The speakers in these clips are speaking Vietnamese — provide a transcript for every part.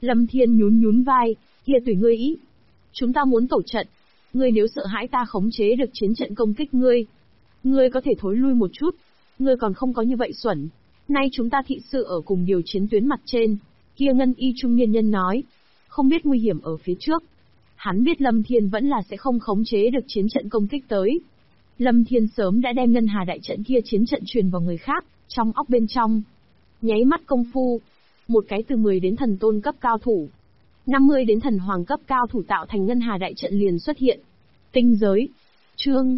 Lâm Thiên nhún nhún vai, kia tùy ngươi ý. Chúng ta muốn tổ trận. Ngươi nếu sợ hãi ta khống chế được chiến trận công kích ngươi có thể thối lui một chút. Ngươi còn không có như vậy xuẩn. Nay chúng ta thị sự ở cùng điều chiến tuyến mặt trên. Kia ngân y trung niên nhân nói. Không biết nguy hiểm ở phía trước. Hắn biết Lâm Thiên vẫn là sẽ không khống chế được chiến trận công kích tới. Lâm Thiên sớm đã đem ngân hà đại trận kia chiến trận truyền vào người khác, trong óc bên trong. Nháy mắt công phu. Một cái từ 10 đến thần tôn cấp cao thủ, 50 đến thần hoàng cấp cao thủ tạo thành ngân hà đại trận liền xuất hiện. Tinh giới. Chương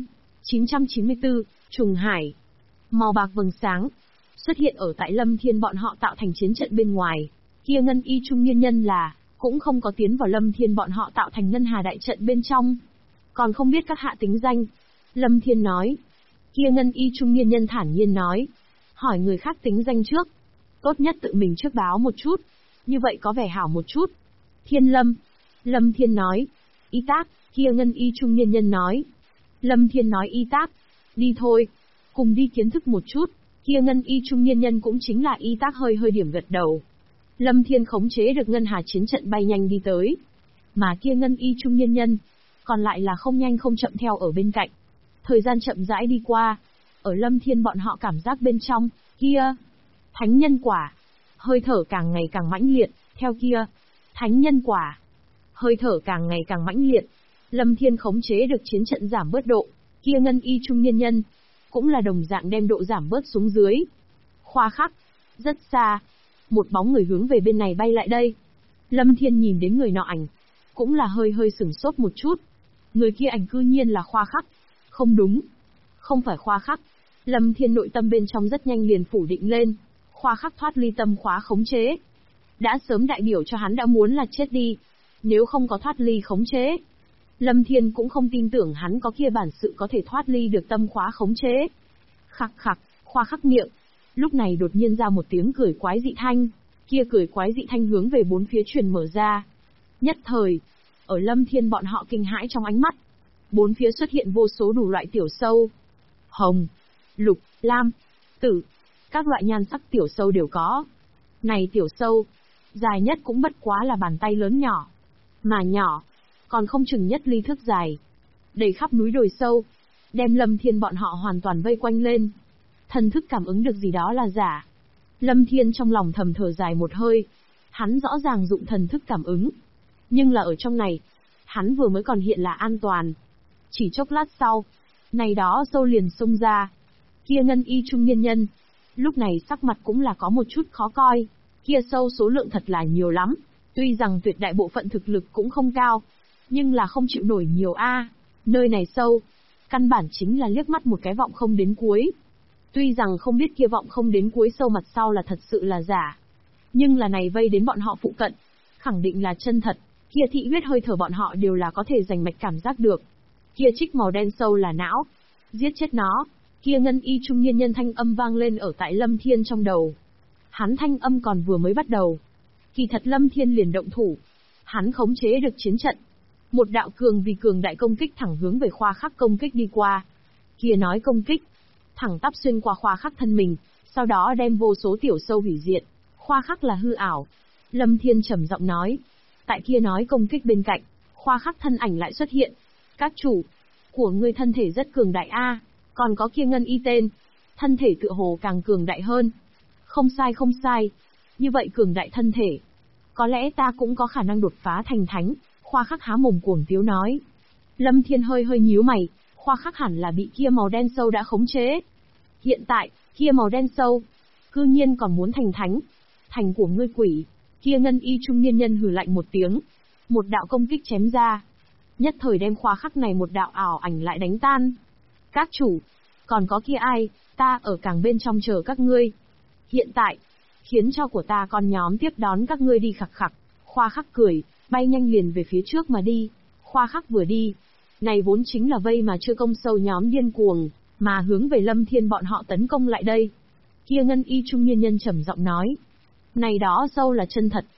994, Trùng Hải. Màu bạc vầng sáng xuất hiện ở tại Lâm Thiên bọn họ tạo thành chiến trận bên ngoài. Kia ngân y trung niên nhân là cũng không có tiến vào Lâm Thiên bọn họ tạo thành ngân hà đại trận bên trong. Còn không biết các hạ tính danh. Lâm Thiên nói. Kia ngân y trung niên nhân thản nhiên nói. Hỏi người khác tính danh trước. Tốt nhất tự mình trước báo một chút. Như vậy có vẻ hảo một chút. Thiên Lâm. Lâm Thiên nói. Y Tác. Kia ngân y trung niên nhân nói. Lâm Thiên nói Y Tác. Đi thôi. Cùng đi kiến thức một chút. Kia ngân y trung niên nhân cũng chính là Y Tác hơi hơi điểm gật đầu. Lâm Thiên khống chế được ngân hà chiến trận bay nhanh đi tới. Mà kia ngân y trung niên nhân, còn lại là không nhanh không chậm theo ở bên cạnh. Thời gian chậm rãi đi qua. Ở Lâm Thiên bọn họ cảm giác bên trong, kia. Thánh nhân quả. Hơi thở càng ngày càng mãnh liệt, theo kia. Thánh nhân quả. Hơi thở càng ngày càng mãnh liệt. Lâm Thiên khống chế được chiến trận giảm bớt độ. Kia ngân y trung niên nhân, cũng là đồng dạng đem độ giảm bớt xuống dưới. Khoa khắc. Rất xa. Một bóng người hướng về bên này bay lại đây. Lâm Thiên nhìn đến người nọ ảnh, cũng là hơi hơi sửng sốt một chút. Người kia ảnh cư nhiên là Khoa khắc. Không đúng. Không phải Khoa khắc. Lâm Thiên nội tâm bên trong rất nhanh liền phủ định lên. Khoa khắc thoát ly tâm khóa khống chế. Đã sớm đại biểu cho hắn đã muốn là chết đi. Nếu không có thoát ly khống chế, Lâm Thiên cũng không tin tưởng hắn có kia bản sự có thể thoát ly được tâm khóa khống chế. Khặc khặc, Khoa khắc miệng. Lúc này đột nhiên ra một tiếng cười quái dị thanh. Kia cười quái dị thanh hướng về bốn phía truyền mở ra. Nhất thời, ở Lâm Thiên bọn họ kinh hãi trong ánh mắt. Bốn phía xuất hiện vô số đủ loại tiểu sâu. Hồng, lục, lam, tử. Các loại nhan sắc tiểu sâu đều có. Này tiểu sâu, dài nhất cũng bất quá là bàn tay lớn nhỏ. Mà nhỏ, còn không chừng nhất ly thước dài. Đầy khắp núi đồi sâu, đem Lâm Thiên bọn họ hoàn toàn vây quanh lên. Thần thức cảm ứng được gì đó là giả. Lâm Thiên trong lòng thầm thở dài một hơi. Hắn rõ ràng dụng thần thức cảm ứng. Nhưng là ở trong này, hắn vừa mới còn hiện là an toàn. Chỉ chốc lát sau, này đó sâu liền xông ra. Kia ngân y trung niên nhân, lúc này sắc mặt cũng là có một chút khó coi. Kia sâu số lượng thật là nhiều lắm. Tuy rằng tuyệt đại bộ phận thực lực cũng không cao, nhưng là không chịu nổi nhiều a. Nơi này sâu, căn bản chính là liếc mắt một cái vọng không đến cuối. Tuy rằng không biết kia vọng không đến cuối sâu mặt sau là thật sự là giả, nhưng là này vây đến bọn họ phụ cận, khẳng định là chân thật. Kia thị huyết hơi thở bọn họ đều là có thể giành mạch cảm giác được. Kia trích màu đen sâu là não, giết chết nó. Kia ngân y trung niên nhân thanh âm vang lên ở tại Lâm Thiên trong đầu. Hắn thanh âm còn vừa mới bắt đầu, kỳ thật Lâm Thiên liền động thủ. Hắn khống chế được chiến trận. Một đạo cường vì cường đại công kích thẳng hướng về Khoa khắc công kích đi qua. Kia nói công kích, thẳng tắp xuyên qua Khoa khắc thân mình, sau đó đem vô số tiểu sâu hủy diệt. Khoa khắc là hư ảo. Lâm Thiên trầm giọng nói. Tại kia nói công kích bên cạnh, Khoa khắc thân ảnh lại xuất hiện. Các chủ, của ngươi thân thể rất cường đại a, còn có kia ngân y tên, thân thể tựa hồ càng cường đại hơn. Không sai không sai, như vậy cường đại thân thể, có lẽ ta cũng có khả năng đột phá thành thánh. Khoa khắc há mồm cuồng tiếu nói. Lâm Thiên hơi hơi nhíu mày, Khoa khắc hẳn là bị kia màu đen sâu đã khống chế. Hiện tại, kia màu đen sâu, cư nhiên còn muốn thành thánh. Thành của ngươi quỷ. Kia ngân y trung niên nhân hừ lạnh một tiếng. Một đạo công kích chém ra. Nhất thời đem Khoa khắc này một đạo ảo ảnh lại đánh tan. Các chủ, còn có kia ai, ta ở càng bên trong chờ các ngươi. Hiện tại, khiến cho của ta con nhóm tiếp đón các ngươi đi khặc khặc. Khoa khắc cười, bay nhanh liền về phía trước mà đi. Khoa khắc vừa đi, này vốn chính là vây mà chưa công sâu nhóm điên cuồng, mà hướng về Lâm Thiên bọn họ tấn công lại đây. Kia ngân y trung niên nhân trầm giọng nói. Này đó sâu là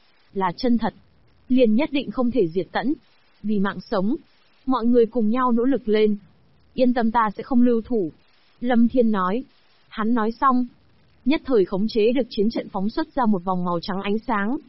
chân thật. Liền nhất định không thể diệt tận. Vì mạng sống, mọi người cùng nhau nỗ lực lên. Yên tâm ta sẽ không lưu thủ. Lâm Thiên nói. Hắn nói xong, nhất thời khống chế được chiến trận phóng xuất ra một vòng màu trắng ánh sáng.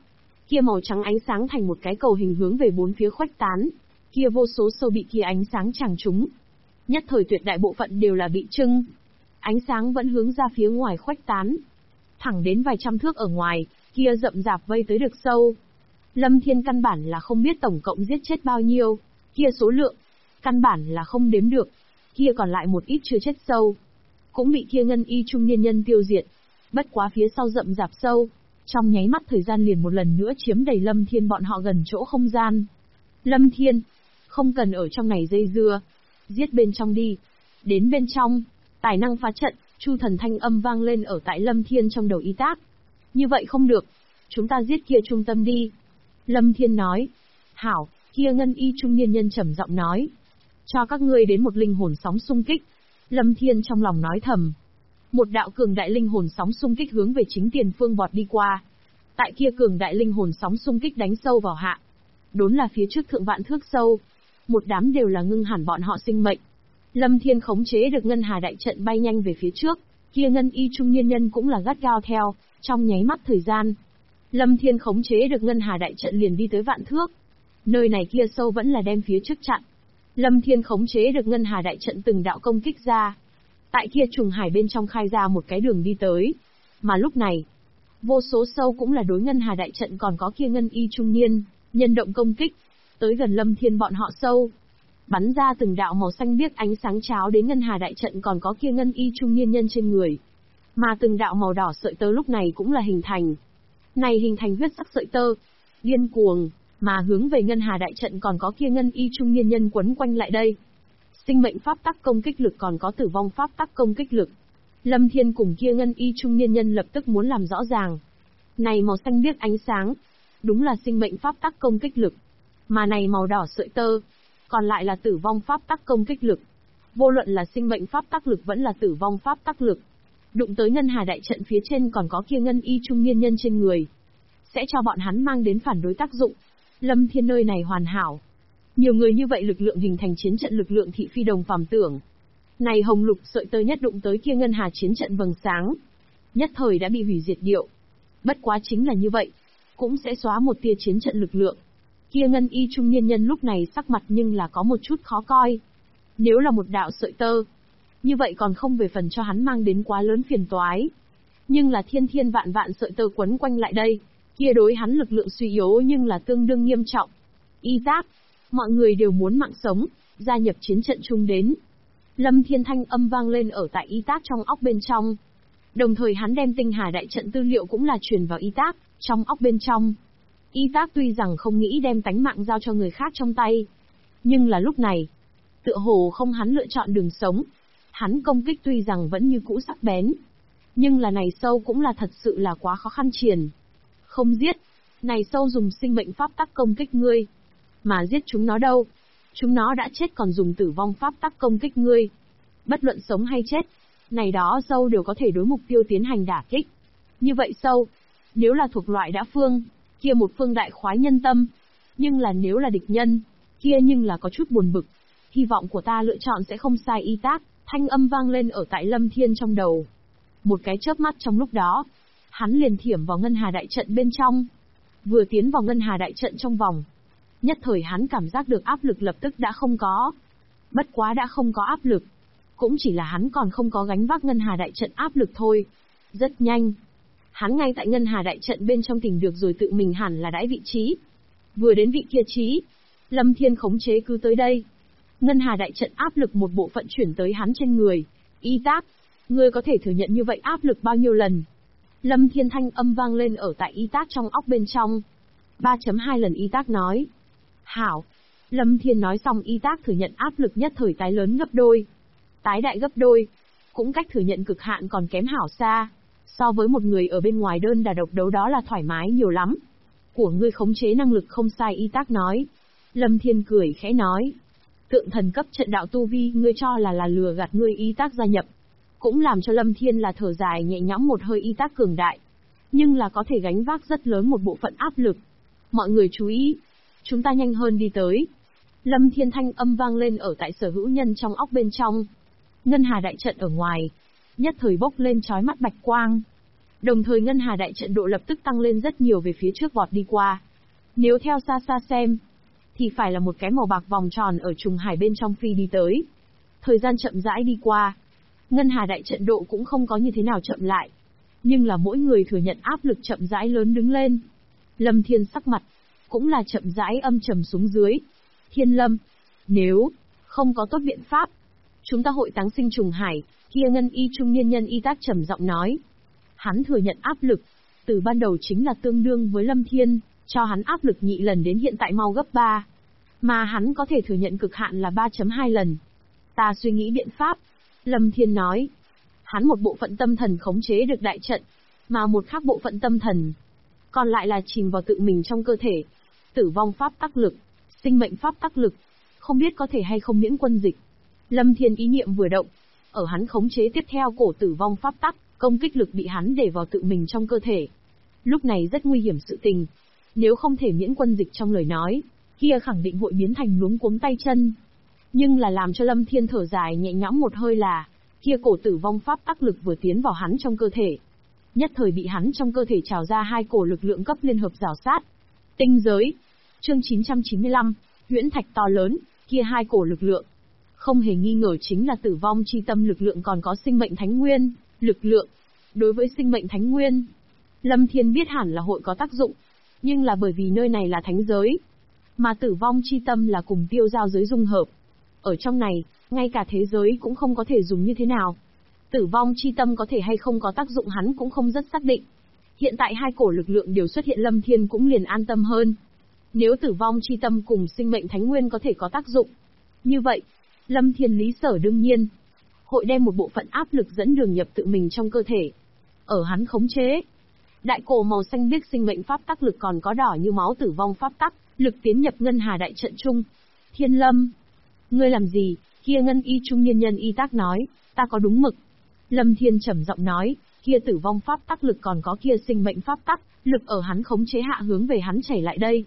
Kia màu trắng ánh sáng thành một cái cầu hình hướng về bốn phía khuếch tán. Kia vô số sâu bị kia ánh sáng chàng trúng. Nhất thời tuyệt đại bộ phận đều là bị trưng. Ánh sáng vẫn hướng ra phía ngoài khuếch tán. Thẳng đến vài trăm thước ở ngoài, kia rậm rạp vây tới được sâu. Lâm Thiên căn bản là không biết tổng cộng giết chết bao nhiêu. Kia số lượng, căn bản là không đếm được. Kia còn lại một ít chưa chết sâu, cũng bị kia ngân y trung niên nhân tiêu diệt. Bất quá phía sau rậm rạp sâu, trong nháy mắt thời gian liền một lần nữa chiếm đầy Lâm Thiên bọn họ gần chỗ không gian. Lâm Thiên, không cần ở trong này dây dưa, giết bên trong đi. Đến bên trong, tài năng phá trận, Chu Thần thanh âm vang lên ở tại Lâm Thiên trong đầu Y Tác. Như vậy không được, chúng ta giết kia trung tâm đi. Lâm Thiên nói. Hảo, kia ngân y trung niên nhân trầm giọng nói. Cho các ngươi đến một linh hồn sóng xung kích. Lâm Thiên trong lòng nói thầm. Một đạo cường đại linh hồn sóng xung kích hướng về chính tiền phương vọt đi qua. Tại kia cường đại linh hồn sóng xung kích đánh sâu vào hạ. Đốn là phía trước thượng vạn thước sâu. Một đám đều là ngưng hẳn bọn họ sinh mệnh. Lâm Thiên khống chế được ngân hà đại trận bay nhanh về phía trước. Kia ngân y trung niên nhân cũng là gắt gao theo, trong nháy mắt thời gian. Lâm Thiên khống chế được ngân hà đại trận liền đi tới vạn thước. Nơi này kia sâu vẫn là đem phía trước chặn. Lâm Thiên khống chế được ngân hà đại trận từng đạo công kích ra. Tại kia trùng hải bên trong khai ra một cái đường đi tới. Mà lúc này, vô số sâu cũng là đối ngân hà đại trận còn có kia ngân y trung niên, nhân động công kích. Tới gần Lâm Thiên bọn họ sâu. Bắn ra từng đạo màu xanh biếc ánh sáng cháo đến ngân hà đại trận còn có kia ngân y trung niên nhân trên người. Mà từng đạo màu đỏ sợi tơ lúc này cũng là hình thành. Này hình thành huyết sắc sợi tơ. Điên cuồng, mà hướng về ngân hà đại trận còn có kia ngân y trung niên nhân quấn quanh lại đây. Sinh mệnh pháp tắc công kích lực còn có tử vong pháp tắc công kích lực. Lâm Thiên cùng kia ngân y trung niên nhân lập tức muốn làm rõ ràng. Này màu xanh biếc ánh sáng, đúng là sinh mệnh pháp tắc công kích lực. Mà này màu đỏ sợi tơ, còn lại là tử vong pháp tắc công kích lực. Vô luận là sinh mệnh pháp tắc lực vẫn là tử vong pháp tắc lực. Đụng tới ngân hà đại trận phía trên còn có kia ngân y trung niên nhân trên người. Sẽ cho bọn hắn mang đến phản đối tác dụng. Lâm Thiên nơi này hoàn hảo. Nhiều người như vậy lực lượng hình thành chiến trận lực lượng thị phi đồng phàm tưởng. Này hồng lục sợi tơ nhất đụng tới kia ngân hà chiến trận vầng sáng. Nhất thời đã bị hủy diệt điệu. Bất quá chính là như vậy. Cũng sẽ xóa một tia chiến trận lực lượng. Kia ngân y trung niên nhân lúc này sắc mặt nhưng là có một chút khó coi. Nếu là một đạo sợi tơ, như vậy còn không về phần cho hắn mang đến quá lớn phiền toái. Nhưng là thiên thiên vạn vạn sợi tơ quấn quanh lại đây, kia đối hắn lực lượng suy yếu nhưng là tương đương nghiêm trọng. Y Tác, mọi người đều muốn mạng sống, gia nhập chiến trận chung đến. Lâm Thiên thanh âm vang lên ở tại Y Tác trong óc bên trong. Đồng thời hắn đem tinh hà đại trận tư liệu cũng là truyền vào Y Tác, trong óc bên trong. Y Tác tuy rằng không nghĩ đem tánh mạng giao cho người khác trong tay. Nhưng là lúc này, tựa hồ không hắn lựa chọn đường sống. Hắn công kích tuy rằng vẫn như cũ sắc bén. Nhưng là này sâu cũng là thật sự là quá khó khăn triển. Không giết, này sâu dùng sinh mệnh pháp tắc công kích ngươi. Mà giết chúng nó đâu? Chúng nó đã chết còn dùng tử vong pháp tắc công kích ngươi. Bất luận sống hay chết, này đó sâu đều có thể đối mục tiêu tiến hành đả kích. Như vậy sâu, nếu là thuộc loại đã phương, kia một phương đại khoái nhân tâm. Nhưng là nếu là địch nhân, kia nhưng là có chút buồn bực. Hy vọng của ta lựa chọn sẽ không sai. Y Tác, thanh âm vang lên ở tại Lâm Thiên trong đầu. Một cái chớp mắt trong lúc đó, hắn liền thiểm vào ngân hà đại trận bên trong. Vừa tiến vào ngân hà đại trận trong vòng, nhất thời hắn cảm giác được áp lực lập tức đã không có. Bất quá đã không có áp lực, cũng chỉ là hắn còn không có gánh vác ngân hà đại trận áp lực thôi. Rất nhanh, hắn ngay tại ngân hà đại trận bên trong tìm được rồi tự mình hẳn là đãi vị trí. Vừa đến vị kia trí, Lâm Thiên khống chế cứ tới đây. Ngân hà đại trận áp lực một bộ phận chuyển tới hắn trên người. Y Tác, ngươi có thể thừa nhận như vậy áp lực bao nhiêu lần? Lâm Thiên thanh âm vang lên ở tại Y Tác trong óc bên trong. 3.2 lần. Y Tác nói. Hảo. Lâm Thiên nói xong Y Tác thừa nhận áp lực nhất thời tái lớn gấp đôi. Tái đại gấp đôi. Cũng cách thừa nhận cực hạn còn kém hảo xa. So với một người ở bên ngoài đơn đà độc đấu đó là thoải mái nhiều lắm. Của ngươi khống chế năng lực không sai. Y Tác nói. Lâm Thiên cười khẽ nói. Tượng thần cấp trận đạo tu vi ngươi cho là lừa gạt ngươi. Y Tác gia nhập cũng làm cho Lâm Thiên là thở dài nhẹ nhõm một hơi. Y Tác cường đại, nhưng là có thể gánh vác rất lớn một bộ phận áp lực. Mọi người chú ý, chúng ta nhanh hơn đi tới. Lâm Thiên thanh âm vang lên ở tại sở hữu nhân trong óc bên trong. Ngân hà đại trận ở ngoài, nhất thời bốc lên chói mắt bạch quang. Đồng thời ngân hà đại trận độ lập tức tăng lên rất nhiều về phía trước vọt đi qua. Nếu theo xa xa xem, thì phải là một cái màu bạc vòng tròn ở trùng hải bên trong phi đi tới. Thời gian chậm rãi đi qua, ngân hà đại trận độ cũng không có như thế nào chậm lại. Nhưng là mỗi người thừa nhận áp lực chậm rãi lớn đứng lên. Lâm Thiên sắc mặt, cũng là chậm rãi âm trầm xuống dưới. Thiên Lâm, nếu không có tốt biện pháp, chúng ta hội táng sinh trùng hải, kia ngân y trung niên nhân y tác trầm giọng nói. Hắn thừa nhận áp lực, từ ban đầu chính là tương đương với Lâm Thiên, cho hắn áp lực nhị lần đến hiện tại mau gấp 3. Mà hắn có thể thừa nhận cực hạn là 3.2 lần. Ta suy nghĩ biện pháp. Lâm Thiên nói. Hắn một bộ phận tâm thần khống chế được đại trận, mà một khác bộ phận tâm thần còn lại là chìm vào tự mình trong cơ thể. Tử vong pháp tắc lực, sinh mệnh pháp tắc lực, không biết có thể hay không miễn quân dịch. Lâm Thiên ý niệm vừa động, ở hắn khống chế tiếp theo cổ tử vong pháp tắc, công kích lực bị hắn để vào tự mình trong cơ thể. Lúc này rất nguy hiểm sự tình. Nếu không thể miễn quân dịch trong lời nói, kia khẳng định hội biến thành luống cuống tay chân. Nhưng là làm cho Lâm Thiên thở dài nhẹ nhõm một hơi là, kia cổ tử vong pháp tắc lực vừa tiến vào hắn trong cơ thể. Nhất thời bị hắn trong cơ thể trào ra hai cổ lực lượng cấp liên hợp rào sát. Tinh giới. Chương 995, huyễn thạch to lớn, kia hai cổ lực lượng. Không hề nghi ngờ chính là tử vong chi tâm lực lượng còn có sinh mệnh thánh nguyên, lực lượng. Đối với sinh mệnh thánh nguyên, Lâm Thiên biết hẳn là hội có tác dụng. Nhưng là bởi vì nơi này là thánh giới, mà tử vong chi tâm là cùng tiêu giao giới dung hợp. Ở trong này, ngay cả thế giới cũng không có thể dùng như thế nào. Tử vong chi tâm có thể hay không có tác dụng hắn cũng không rất xác định. Hiện tại hai cổ lực lượng đều xuất hiện Lâm Thiên cũng liền an tâm hơn. Nếu tử vong chi tâm cùng sinh mệnh thánh nguyên có thể có tác dụng, như vậy, Lâm Thiên lý sở đương nhiên hội đem một bộ phận áp lực dẫn đường nhập tự mình trong cơ thể. Ở hắn khống chế, đại cổ màu xanh biếc sinh mệnh pháp tắc lực còn có đỏ như máu tử vong pháp tắc, lực tiến nhập ngân hà đại trận chung. Thiên Lâm, ngươi làm gì? Kia ngân y trung niên nhân y tác nói, ta có đúng mực. Lâm Thiên trầm giọng nói, kia tử vong pháp tắc lực còn có kia sinh mệnh pháp tắc, lực ở hắn khống chế hạ hướng về hắn chảy lại đây.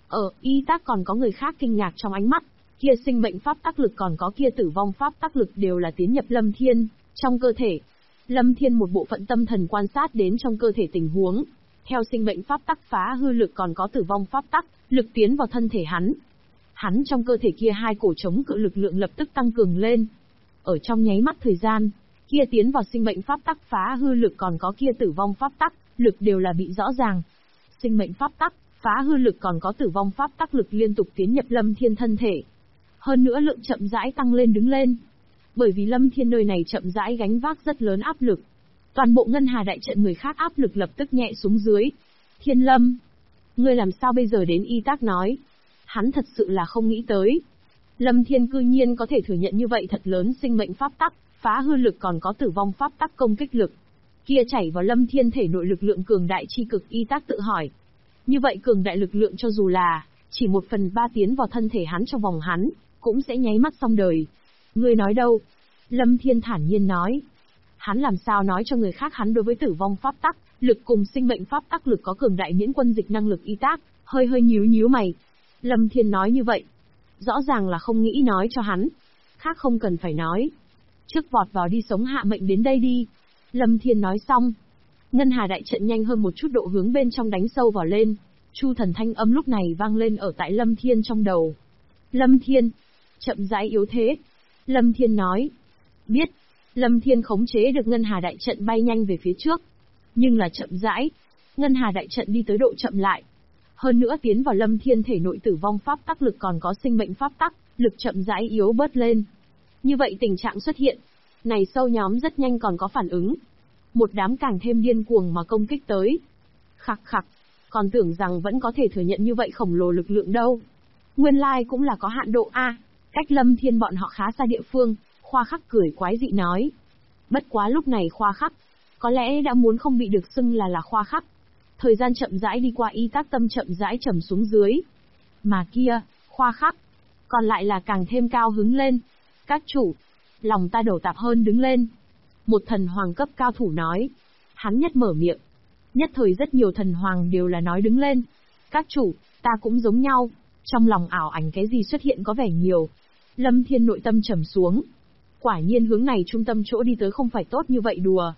Y tác còn có người khác kinh ngạc trong ánh mắt, kia sinh mệnh pháp tắc lực còn có kia tử vong pháp tắc lực đều là tiến nhập Lâm Thiên trong cơ thể. Lâm Thiên một bộ phận tâm thần quan sát đến trong cơ thể tình huống, theo sinh mệnh pháp tắc phá hư lực còn có tử vong pháp tắc, lực tiến vào thân thể hắn. Hắn trong cơ thể kia hai cổ chống cự lực lượng lập tức tăng cường lên. Ở trong nháy mắt thời gian, kia tiến vào sinh mệnh pháp tắc phá hư lực còn có kia tử vong pháp tắc, lực đều là bị rõ ràng. Sinh mệnh pháp tắc, phá hư lực còn có tử vong pháp tắc lực liên tục tiến nhập Lâm Thiên thân thể. Hơn nữa lượng chậm rãi tăng lên đứng lên. Bởi vì Lâm Thiên nơi này chậm rãi gánh vác rất lớn áp lực. Toàn bộ ngân hà đại trận người khác áp lực lập tức nhẹ xuống dưới. Thiên Lâm, ngươi làm sao bây giờ đến y tác nói. Hắn thật sự là không nghĩ tới. Lâm Thiên cư nhiên có thể thừa nhận như vậy thật lớn sinh mệnh pháp tắc, phá hư lực còn có tử vong pháp tắc công kích lực. Kia chảy vào Lâm Thiên thể nội lực lượng cường đại chi cực y tác tự hỏi. Như vậy cường đại lực lượng cho dù là chỉ 1/3 tiến vào thân thể hắn trong vòng hắn, cũng sẽ nháy mắt xong đời. Ngươi nói đâu? Lâm Thiên thản nhiên nói. Hắn làm sao nói cho người khác hắn đối với tử vong pháp tắc, lực cùng sinh mệnh pháp tắc lực có cường đại miễn quân dịch năng lực y tác, hơi nhíu mày. Lâm Thiên nói như vậy, rõ ràng là không nghĩ nói cho hắn. Khác không cần phải nói. Trước vọt vào đi sống hạ mệnh đến đây đi. Lâm Thiên nói xong. Ngân hà đại trận nhanh hơn một chút độ hướng bên trong đánh sâu vào lên. Chu thần thanh âm lúc này vang lên ở tại Lâm Thiên trong đầu. Lâm Thiên, chậm rãi yếu thế. Lâm Thiên nói. Biết. Lâm Thiên khống chế được ngân hà đại trận bay nhanh về phía trước. Nhưng là chậm rãi. Ngân hà đại trận đi tới độ chậm lại. Hơn nữa tiến vào Lâm Thiên thể nội tử vong pháp tắc lực còn có sinh mệnh pháp tắc, lực chậm rãi yếu bớt lên. Như vậy tình trạng xuất hiện. Này sâu nhóm rất nhanh còn có phản ứng. Một đám càng thêm điên cuồng mà công kích tới. Khặc khặc. Còn tưởng rằng vẫn có thể thừa nhận như vậy khổng lồ lực lượng đâu. Nguyên lai cũng là có hạn độ A. Cách Lâm Thiên bọn họ khá xa địa phương, Khoa Khắc cười quái dị nói. Bất quá lúc này Khoa Khắc, có lẽ đã muốn không bị được xưng là Khoa Khắc. Thời gian chậm rãi đi qua y tác tâm chậm rãi trầm xuống dưới. Mà kia, Khoa Khắc, còn lại là càng thêm cao hứng lên. Các chủ, lòng ta đầu tạp hơn đứng lên. Một thần hoàng cấp cao thủ nói. Hắn nhất mở miệng. Nhất thời rất nhiều thần hoàng đều là nói đứng lên. Các chủ, ta cũng giống nhau. Trong lòng ảo ảnh cái gì xuất hiện có vẻ nhiều. Lâm Thiên nội tâm trầm xuống. Quả nhiên hướng này trung tâm chỗ đi tới không phải tốt như vậy đùa.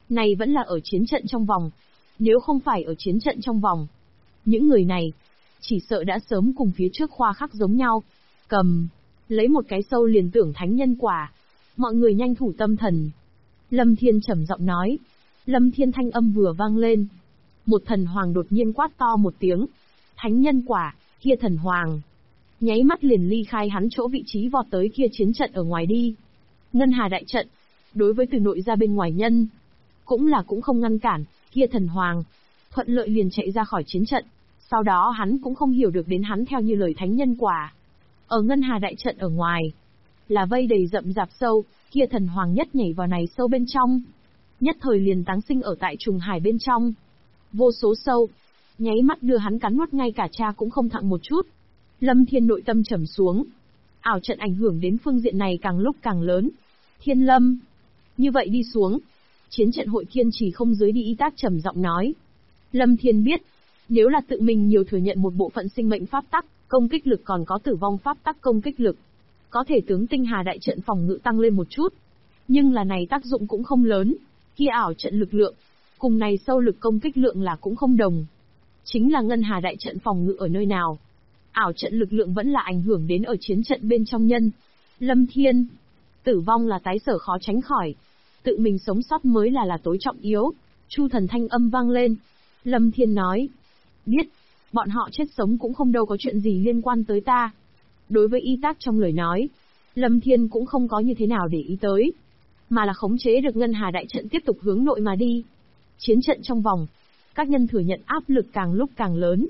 Này vẫn là ở chiến trận trong vòng. Nếu không phải ở chiến trận trong vòng, những người này, chỉ sợ đã sớm cùng phía trước Khoa Khắc giống nhau. Cầm, lấy một cái sâu liền tưởng thánh nhân quả. Mọi người nhanh thủ tâm thần. Lâm Thiên trầm giọng nói. Lâm Thiên thanh âm vừa vang lên. Một thần hoàng đột nhiên quát to một tiếng. Thánh nhân quả, kia thần hoàng. Nháy mắt liền ly khai hắn chỗ vị trí vọt tới kia chiến trận ở ngoài đi. Ngân Hà đại trận, đối với từ nội ra bên ngoài nhân, cũng không ngăn cản, kia thần hoàng, thuận lợi liền chạy ra khỏi chiến trận. Sau đó hắn cũng không hiểu được đến hắn theo như lời thánh nhân quả. Ở Ngân Hà đại trận ở ngoài, là vây đầy rậm rạp sâu, kia thần hoàng nhất nhảy vào này sâu bên trong. Nhất thời liền táng sinh ở tại trùng hải bên trong. Vô số sâu, nháy mắt đưa hắn cắn nuốt ngay cả cha cũng không thặng một chút. Lâm Thiên nội tâm trầm xuống. Ảo trận ảnh hưởng đến phương diện này càng lúc càng lớn. Thiên Lâm, như vậy đi xuống, chiến trận hội kiên trì không dưới đi, Y Tác trầm giọng nói. Lâm Thiên biết, nếu là tự mình nhiều thừa nhận một bộ phận sinh mệnh pháp tắc, công kích lực còn có tử vong pháp tắc công kích lực, có thể tướng tinh hà đại trận phòng ngự tăng lên một chút. Nhưng là này tác dụng cũng không lớn, kia ảo trận lực lượng, cùng này sâu lực công kích lượng là cũng không đồng. Chính là Ngân Hà đại trận phòng ngự ở nơi nào, ảo trận lực lượng vẫn là ảnh hưởng đến ở chiến trận bên trong nhân. Lâm Thiên, tử vong là tái sở khó tránh khỏi, tự mình sống sót mới là tối trọng yếu. Chu thần thanh âm vang lên. Lâm Thiên nói, biết, bọn họ chết sống cũng không đâu có chuyện gì liên quan tới ta. Đối với Y Tác trong lời nói, Lâm Thiên cũng không có như thế nào để ý tới, mà là khống chế được Ngân Hà đại trận tiếp tục hướng nội mà đi. Chiến trận trong vòng, các nhân thừa nhận áp lực càng lúc càng lớn.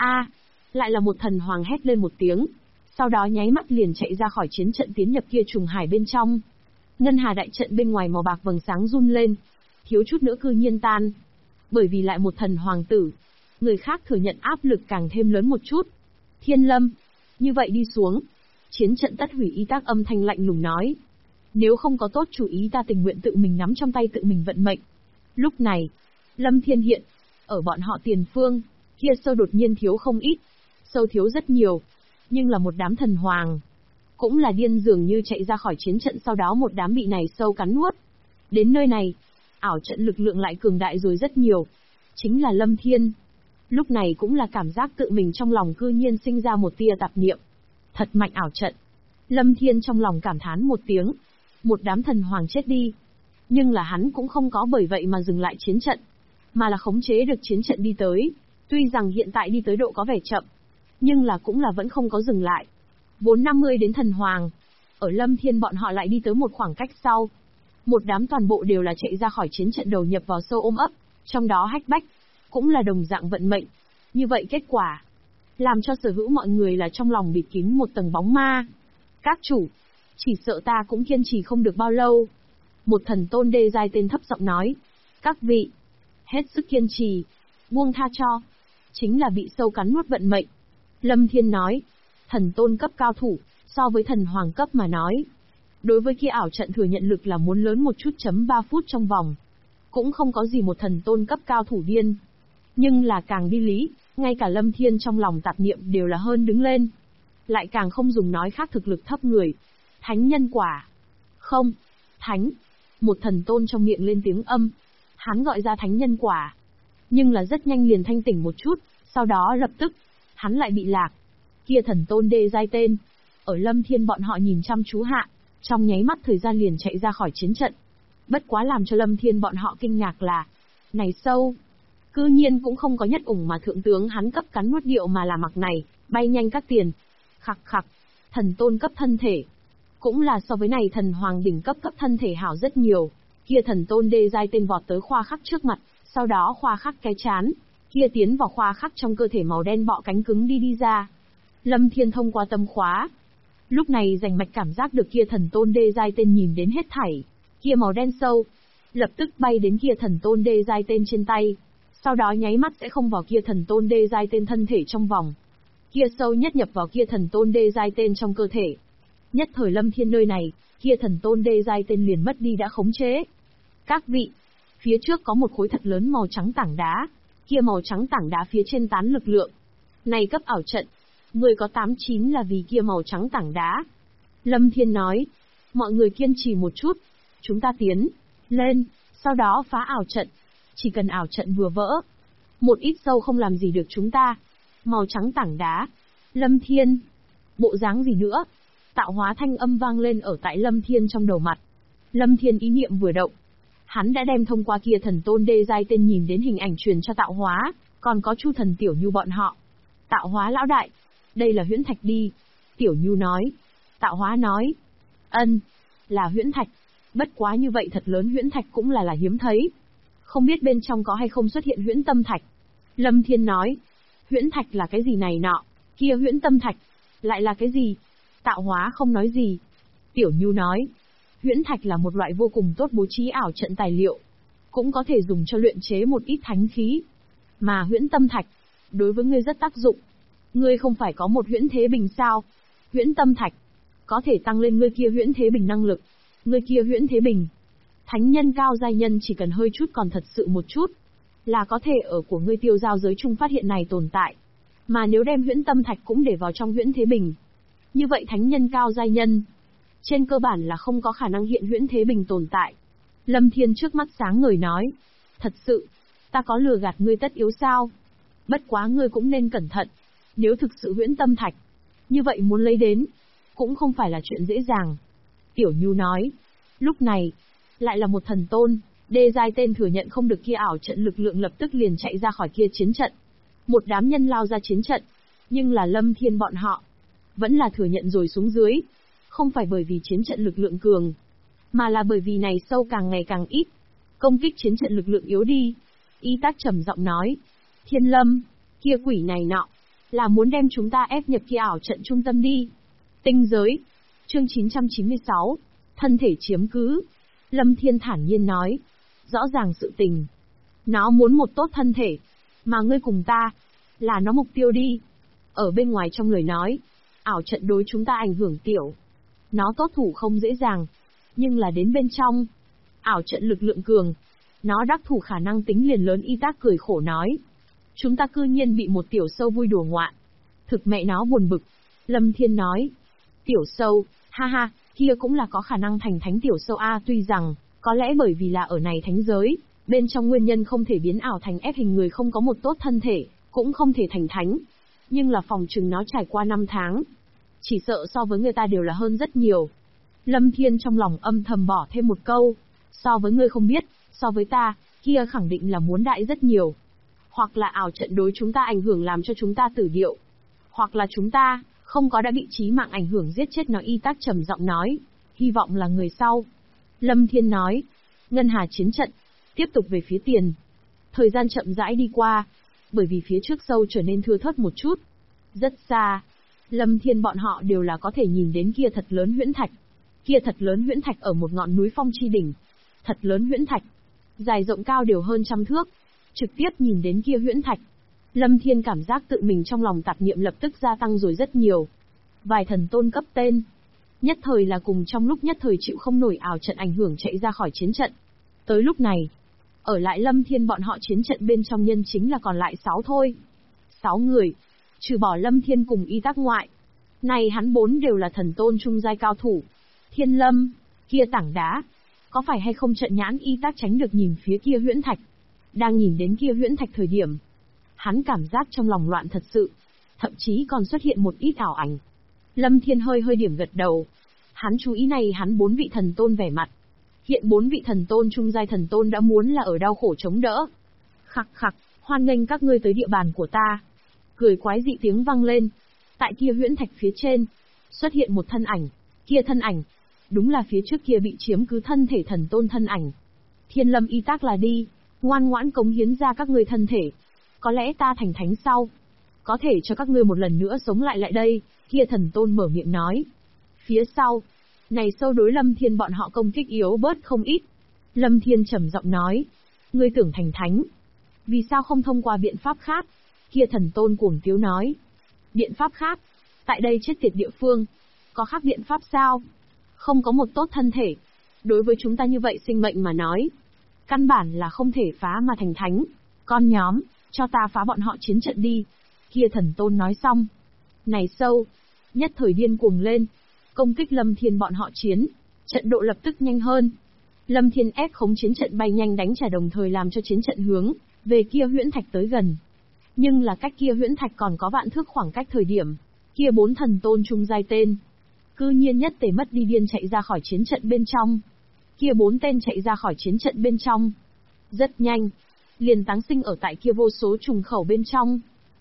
Lại là một thần hoàng hét lên một tiếng, sau đó nháy mắt liền chạy ra khỏi chiến trận tiến nhập kia trùng hải bên trong. Ngân Hà đại trận bên ngoài màu bạc vầng sáng run lên, thiếu chút nữa cư nhiên tan. Bởi vì lại một thần hoàng tử, người khác thừa nhận áp lực càng thêm lớn một chút. Thiên Lâm, như vậy đi xuống, chiến trận tất hủy. Y Tác âm thanh lạnh lùng nói. Nếu không có tốt chủ ý, ta tình nguyện tự mình nắm trong tay tự mình vận mệnh. Lúc này, Lâm Thiên hiện, ở bọn họ tiền phương, kia sâu đột nhiên thiếu không ít, sâu thiếu rất nhiều, nhưng là một đám thần hoàng, cũng là điên dường như chạy ra khỏi chiến trận, sau đó một đám bị này sâu cắn nuốt. Đến nơi này, ảo trận lực lượng lại cường đại rồi rất nhiều, chính là Lâm Thiên. Lúc này cũng là cảm giác tự mình trong lòng cư nhiên sinh ra một tia tạp niệm. Thật mạnh ảo trận. Lâm Thiên trong lòng cảm thán một tiếng. Một đám thần hoàng chết đi. Nhưng là hắn cũng không có bởi vậy mà dừng lại chiến trận, mà là khống chế được chiến trận đi tới. Tuy rằng hiện tại đi tới độ có vẻ chậm, nhưng là cũng là vẫn không có dừng lại. Vốn 50 đến thần hoàng, ở Lâm Thiên bọn họ lại đi tới một khoảng cách sau. Một đám toàn bộ đều là chạy ra khỏi chiến trận đầu nhập vào sâu ôm ấp, trong đó Hách Bách, cũng là đồng dạng vận mệnh. Như vậy kết quả, làm cho sở hữu mọi người là trong lòng bịt kín một tầng bóng ma. Các chủ, chỉ sợ ta cũng kiên trì không được bao lâu. Một thần tôn đê giai tên thấp giọng nói. Các vị, hết sức kiên trì, buông tha cho, chính là bị sâu cắn nuốt vận mệnh. Lâm Thiên nói, thần tôn cấp cao thủ, so với thần hoàng cấp mà nói, đối với kia ảo trận thừa nhận lực là muốn lớn một chút. 3 phút trong vòng, cũng không có gì một thần tôn cấp cao thủ điên. Nhưng là càng đi lý, ngay cả Lâm Thiên trong lòng tạp niệm đều là hơn đứng lên. Lại càng không dùng nói khác thực lực thấp người. Thánh nhân quả. Không, thánh. Một thần tôn trong miệng lên tiếng âm. Hắn gọi ra thánh nhân quả. Nhưng là rất nhanh liền thanh tỉnh một chút, sau đó lập tức, hắn lại bị lạc. Kia thần tôn đê giai tên, ở Lâm Thiên bọn họ nhìn chăm chú hạ, trong nháy mắt thời gian liền chạy ra khỏi chiến trận. Bất quá làm cho Lâm Thiên bọn họ kinh ngạc là, này sâu, cư nhiên cũng không có nhất ủng mà thượng tướng hắn cấp cắn nuốt điệu, mà là mặc này, bay nhanh các tiền. Khặc khặc, thần tôn cấp thân thể, cũng là so với này thần hoàng đỉnh cấp thân thể hảo rất nhiều. Kia thần tôn đê giai tên vọt tới Khoa Khắc trước mặt, sau đó Khoa Khắc cái chán, kia tiến vào Khoa Khắc trong cơ thể màu đen bọ cánh cứng đi ra. Lâm Thiên thông qua tâm khóa, lúc này rành mạch cảm giác được kia thần tôn đê giai tên nhìn đến hết thảy, kia màu đen sâu, lập tức bay đến kia thần tôn đê giai tên trên tay, sau đó nháy mắt sẽ không vào kia thần tôn đê giai tên thân thể trong vòng. Kia sâu nhất nhập vào kia thần tôn đê giai tên trong cơ thể. Nhất thời Lâm Thiên nơi này, kia thần tôn đê giai tên liền mất đi đã khống chế. Các vị, phía trước có một khối thật lớn màu trắng tảng đá, kia màu trắng tảng đá phía trên tán lực lượng. Này cấp ảo trận, 10 có 89 là vì kia màu trắng tảng đá. Lâm Thiên nói, mọi người kiên trì một chút, chúng ta tiến lên, Sau đó phá ảo trận. Chỉ cần ảo trận vừa vỡ, một ít sâu không làm gì được chúng ta. Màu trắng tảng đá. Lâm Thiên. Bộ dáng gì nữa? Tạo hóa thanh âm vang lên ở tại Lâm Thiên trong đầu mặt. Lâm Thiên ý niệm vừa động. Hắn đã đem thông qua kia thần tôn đê giai tên nhìn đến hình ảnh truyền cho tạo hóa, còn có Chu Thần Tiểu Nhu bọn họ. Tạo hóa lão đại. Đây là huyễn thạch đi. Tiểu Nhu nói. Tạo hóa nói. Ân. Là huyễn thạch. Bất quá như vậy thật lớn huyễn thạch cũng là hiếm thấy. Không biết bên trong có hay không xuất hiện huyễn tâm thạch. Lâm Thiên nói. Huyễn thạch là cái gì này nọ? Kia huyễn tâm thạch. Lại là cái gì? Tạo hóa không nói gì. Tiểu Nhu nói. Huyễn thạch là một loại vô cùng tốt bố trí ảo trận tài liệu. Cũng có thể dùng cho luyện chế một ít thánh khí. Mà huyễn tâm thạch, đối với ngươi rất tác dụng. Ngươi không phải có một huyễn thế bình sao? Huyễn tâm thạch, có thể tăng lên ngươi kia huyễn thế bình năng lực. Ngươi kia huyễn thế bình. Thánh nhân cao giai nhân chỉ cần hơi chút còn thật sự một chút, là có thể ở của ngươi tiêu giao giới chung phát hiện này tồn tại. Mà nếu đem huyễn tâm thạch cũng để vào trong huyễn thế bình, như vậy thánh nhân cao giai nhân, trên cơ bản là không có khả năng hiện huyễn thế bình tồn tại. Lâm Thiên trước mắt sáng ngời nói. Thật sự, ta có lừa gạt ngươi tất yếu sao? Bất quá ngươi cũng nên cẩn thận. Nếu thực sự huyễn tâm thạch, như vậy muốn lấy đến, cũng không phải là chuyện dễ dàng. Tiểu Nhu nói. Lúc này, lại là một thần tôn, đê giai tên thừa nhận không được kia ảo trận lực lượng lập tức liền chạy ra khỏi kia chiến trận. Một đám nhân lao ra chiến trận, nhưng là Lâm Thiên bọn họ, vẫn là thừa nhận rồi xuống dưới. Không phải bởi vì chiến trận lực lượng cường, mà là bởi vì này sâu càng ngày càng ít, công kích chiến trận lực lượng yếu đi. Y Tác trầm giọng nói. Thiên Lâm, kia quỷ này nọ, là muốn đem chúng ta ép nhập kia ảo trận trung tâm đi. Tinh giới. Chương 996. Thân thể chiếm cứ. Lâm Thiên thản nhiên nói. Rõ ràng sự tình. Nó muốn một tốt thân thể, mà ngươi cùng ta, là nó mục tiêu đi. Ở bên ngoài trong lời nói, ảo trận đối chúng ta ảnh hưởng tiểu. Nó tốt thủ không dễ dàng, nhưng là đến bên trong, ảo trận lực lượng cường, nó đắc thủ khả năng tính liền lớn. Y Tác cười khổ nói. Chúng ta cư nhiên bị một tiểu sâu vui đùa ngoạn. Thực mẹ nó buồn bực. Lâm Thiên nói. Tiểu sâu, ha ha, kia cũng là có khả năng thành thánh tiểu sâu a. Tuy rằng, có lẽ bởi vì là ở này thánh giới, bên trong nguyên nhân không thể biến ảo thành ép hình người không có một tốt thân thể, cũng không thể thành thánh. Nhưng là phòng chừng nó trải qua 5 tháng. Chỉ sợ so với người ta đều là hơn rất nhiều. Lâm Thiên trong lòng âm thầm bỏ thêm một câu. So với ngươi không biết, so với ta, kia khẳng định là muốn đại rất nhiều. Hoặc là ảo trận đối chúng ta ảnh hưởng làm cho chúng ta tử điệu. Hoặc là chúng ta, không có đã bị chí mạng ảnh hưởng giết chết nó. Y Tác trầm giọng nói. Hy vọng là người sau. Lâm Thiên nói. Ngân Hà chiến trận, tiếp tục về phía tiền. Thời gian chậm rãi đi qua, bởi vì phía trước sâu trở nên thưa thớt một chút. Rất xa, Lâm Thiên bọn họ đều là có thể nhìn đến kia thật lớn huyễn thạch. Kia thật lớn huyễn thạch ở một ngọn núi phong chi đỉnh. Thật lớn huyễn thạch, dài rộng cao đều hơn 100 thước. Trực tiếp nhìn đến kia huyễn thạch, Lâm Thiên cảm giác tự mình trong lòng tạp niệm lập tức gia tăng rồi rất nhiều. Vài thần tôn cấp tên, nhất thời là cùng trong lúc nhất thời chịu không nổi ảo trận ảnh hưởng chạy ra khỏi chiến trận. Tới lúc này, ở lại Lâm Thiên bọn họ chiến trận bên trong nhân chính là còn lại 6 thôi. 6 người, trừ bỏ Lâm Thiên cùng Y Tác ngoại. Này hắn 4 đều là thần tôn trung giai cao thủ. Thiên Lâm, kia tảng đá, có phải hay không trận nhãn Y Tác tránh được nhìn phía kia huyễn thạch. Đang nhìn đến kia huyễn thạch thời điểm, hắn cảm giác trong lòng loạn thật sự, thậm chí còn xuất hiện một ít ảo ảnh. Lâm Thiên hơi điểm gật đầu. Hắn chú ý này hắn 4 vị thần tôn vẻ mặt. Hiện 4 vị thần tôn trung giai thần tôn đã muốn là ở đau khổ chống đỡ. Khặc khặc, hoan nghênh các ngươi tới địa bàn của ta. Cười quái dị tiếng vang lên. Tại kia huyễn thạch phía trên, xuất hiện một thân ảnh. Kia thân ảnh, đúng là phía trước kia bị chiếm cứ thân thể thần tôn thân ảnh. Thiên Lâm Y Tác là đi, ngoan ngoãn cống hiến ra các ngươi thân thể. Có lẽ ta thành thánh sau, có thể cho các ngươi một lần nữa sống lại đây. Kia thần tôn mở miệng nói. Phía sau, này sâu đối Lâm Thiên bọn họ công kích yếu bớt không ít. Lâm Thiên trầm giọng nói. Ngươi tưởng thành thánh, vì sao không thông qua biện pháp khác? Kia thần tôn cuồng tiếu nói. Biện pháp khác? Tại đây chết tiệt địa phương, có khác biện pháp sao? Không có một tốt thân thể, đối với chúng ta như vậy sinh mệnh mà nói, căn bản là không thể phá mà thành thánh. Con nhóm, cho ta phá bọn họ chiến trận đi. Kia thần tôn nói xong, này sâu, nhất thời điên cuồng lên, công kích Lâm Thiên bọn họ chiến, trận độ lập tức nhanh hơn. Lâm Thiên ép khống chiến trận bay nhanh đánh trả, đồng thời làm cho chiến trận hướng về kia huyễn thạch tới gần. Nhưng là cách kia huyễn thạch còn có vạn thước khoảng cách thời điểm, kia 4 thần tôn trung giai tên cư nhiên nhất tề mất đi điên chạy ra khỏi chiến trận bên trong. Kia 4 tên chạy ra khỏi chiến trận bên trong. Rất nhanh, liền táng sinh ở tại kia vô số trùng khẩu bên trong.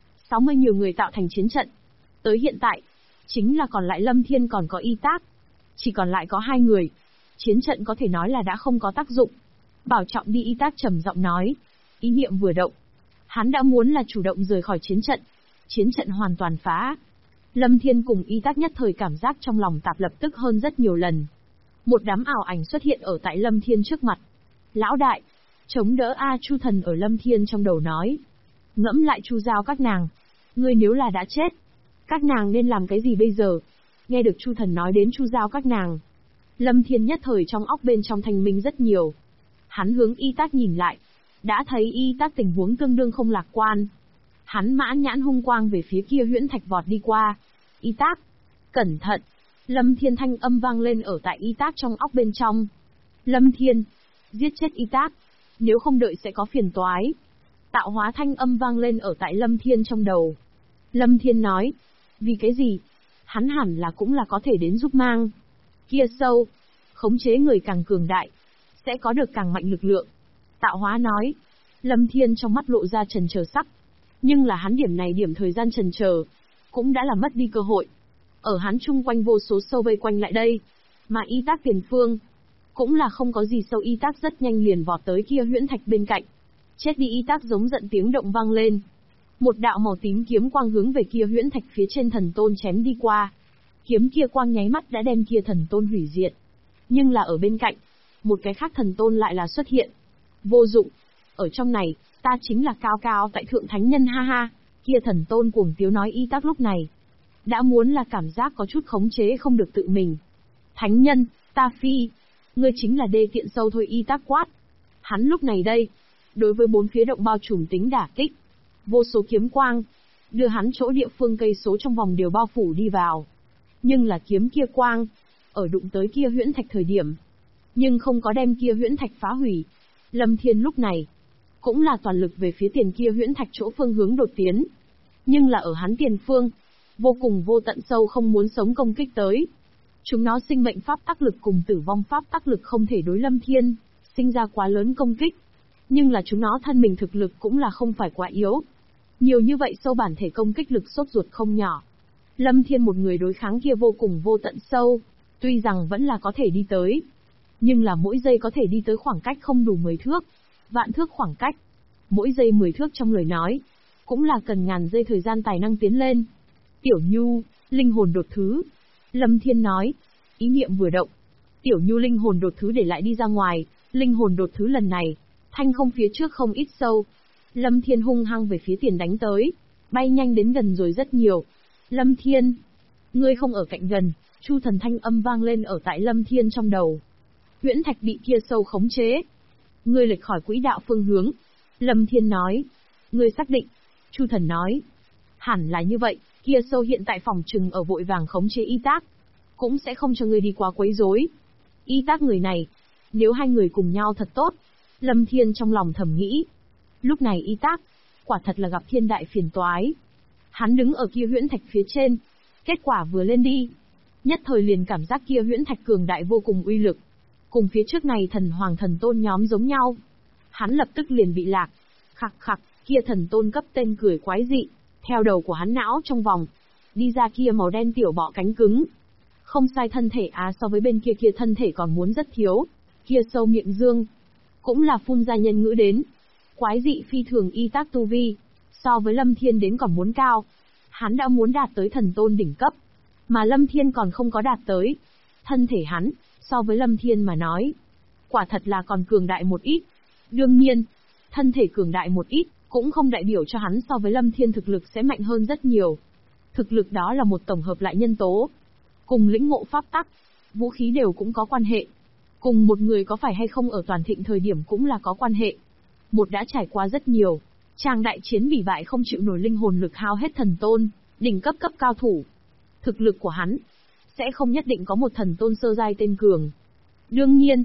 60 nhiều người tạo thành chiến trận. Tới hiện tại, chính là còn lại Lâm Thiên còn có Y Tác. Chỉ còn lại có 2 người. Chiến trận có thể nói là đã không có tác dụng. Bảo trọng đi, Y Tác trầm giọng nói. Ý niệm vừa động, hắn đã muốn là chủ động rời khỏi chiến trận. Chiến trận hoàn toàn phá. Lâm Thiên cùng Y Tác nhất thời cảm giác trong lòng tạp lập tức hơn rất nhiều lần. Một đám ảo ảnh xuất hiện ở tại Lâm Thiên trước mặt. Lão đại, chống đỡ A, Chu Thần ở Lâm Thiên trong đầu nói. Ngẫm lại Chu Giao các nàng. Ngươi nếu là đã chết, các nàng nên làm cái gì bây giờ? Nghe được Chu Thần nói đến Chu Giao các nàng, Lâm Thiên nhất thời trong óc bên trong thanh minh rất nhiều. Hắn hướng Y Tác nhìn lại, đã thấy Y Tác tình huống tương đương không lạc quan. Hắn mãn nhãn hung quang về phía kia huyễn thạch vọt đi qua. Y Tác, cẩn thận! Lâm Thiên thanh âm vang lên ở tại Y Tác trong óc bên trong. Lâm Thiên, giết chết Y Tác, nếu không đợi sẽ có phiền toái. Tạo hóa thanh âm vang lên ở tại Lâm Thiên trong đầu. Lâm Thiên nói, vì cái gì? Hắn hẳn là cũng là có thể đến giúp mang. Kia sâu, khống chế người càng cường đại, sẽ có được càng mạnh lực lượng. Tạo hóa nói, Lâm Thiên trong mắt lộ ra chần chờ sắc. Nhưng là hắn điểm này điểm thời gian chần chờ, cũng đã là mất đi cơ hội. Ở hắn chung quanh vô số sâu vây quanh lại đây, mà Y Tác tiền phương, cũng là không có gì sâu. Y Tác rất nhanh liền vọt tới kia huyễn thạch bên cạnh. Chết đi! Y Tác giống giận tiếng động vang lên. Một đạo màu tím kiếm quang hướng về kia huyễn thạch phía trên thần tôn chém đi qua. Kiếm kia quang nháy mắt đã đem kia thần tôn hủy diệt. Nhưng là ở bên cạnh, một cái khác thần tôn lại là xuất hiện. Vô dụng! Ở trong này, ta chính là cao cao tại thượng thánh nhân, ha ha! Kia thần tôn cuồng tiếu nói. Y Tác lúc này đã muốn là cảm giác có chút khống chế không được tự mình. Thánh nhân, ta phi! Ngươi chính là đê tiện sâu thôi, Y Tác quát. Hắn lúc này đây, đối với 4 phía động bao trùm tính đả kích. Vô số kiếm quang, đưa hắn chỗ địa phương cây số trong vòng đều bao phủ đi vào. Nhưng là kiếm kia quang, ở đụng tới kia huyễn thạch thời điểm, nhưng không có đem kia huyễn thạch phá hủy. Lâm Thiên lúc này, cũng là toàn lực về phía tiền kia huyễn thạch chỗ phương hướng đột tiến. Nhưng là ở hắn tiền phương, vô cùng vô tận sâu không muốn sống công kích tới. Chúng nó sinh mệnh pháp tắc lực cùng tử vong pháp tắc lực không thể đối Lâm Thiên sinh ra quá lớn công kích. Nhưng là chúng nó thân mình thực lực cũng là không phải quá yếu. Nhiều như vậy sâu bản thể công kích lực sốt ruột không nhỏ. Lâm Thiên một người đối kháng kia vô cùng vô tận sâu, tuy rằng vẫn là có thể đi tới, nhưng là mỗi giây có thể đi tới khoảng cách không đủ 10 thước, vạn thước khoảng cách. Mỗi giây 10 thước trong lời nói, cũng là cần ngàn giây thời gian tài năng tiến lên. Tiểu Nhu, linh hồn đột thứ. Lâm Thiên nói, ý niệm vừa động. Tiểu Nhu linh hồn đột thứ để lại đi ra ngoài, linh hồn đột thứ lần này, thanh không phía trước không ít sâu. Lâm Thiên hung hăng về phía tiền đánh tới, bay nhanh đến gần rồi rất nhiều. Lâm Thiên, ngươi không ở cạnh gần, Chu Thần thanh âm vang lên ở tại Lâm Thiên trong đầu. Huyễn thạch bị kia sâu khống chế. Ngươi lệch khỏi quỹ đạo phương hướng. Lâm Thiên nói, ngươi xác định. Chu Thần nói, hẳn là như vậy, kia sâu hiện tại phòng trừng ở vội vàng khống chế Y Tác, cũng sẽ không cho ngươi đi quá quấy rối. Y Tác người này, nếu hai người cùng nhau thật tốt. Lâm Thiên trong lòng thầm nghĩ. Lúc này Y Tác, quả thật là gặp thiên đại phiền toái. Hắn đứng ở kia huyễn thạch phía trên, kết quả vừa lên đi, nhất thời liền cảm giác kia huyễn thạch cường đại vô cùng uy lực, cùng phía trước này thần hoàng thần tôn nhóm giống nhau. Hắn lập tức liền bị lạc. Khặc khặc, kia thần tôn cấp tên cười quái dị, theo đầu của hắn não trong vòng, đi ra kia màu đen tiểu bọ cánh cứng. Không sai, thân thể so với bên kia thân thể còn muốn rất thiếu. Kia sâu miệng dương, cũng là phun ra nhân ngữ đến. Quái dị phi thường. Y Tác tu vi, so với Lâm Thiên đến còn muốn cao. Hắn đã muốn đạt tới thần tôn đỉnh cấp, mà Lâm Thiên còn không có đạt tới. Thân thể hắn, so với Lâm Thiên mà nói, quả thật là còn cường đại một ít. Đương nhiên, thân thể cường đại một ít, cũng không đại biểu cho hắn so với Lâm Thiên thực lực sẽ mạnh hơn rất nhiều. Thực lực đó là một tổng hợp lại nhân tố, cùng lĩnh ngộ pháp tắc, vũ khí đều cũng có quan hệ. Cùng một người có phải hay không ở toàn thịnh thời điểm cũng là có quan hệ. Một đã trải qua rất nhiều trang đại chiến bị bại không chịu nổi linh hồn lực hao hết thần tôn, đỉnh cấp cao thủ. Thực lực của hắn sẽ không nhất định có một thần tôn sơ giai tên cường. Đương nhiên,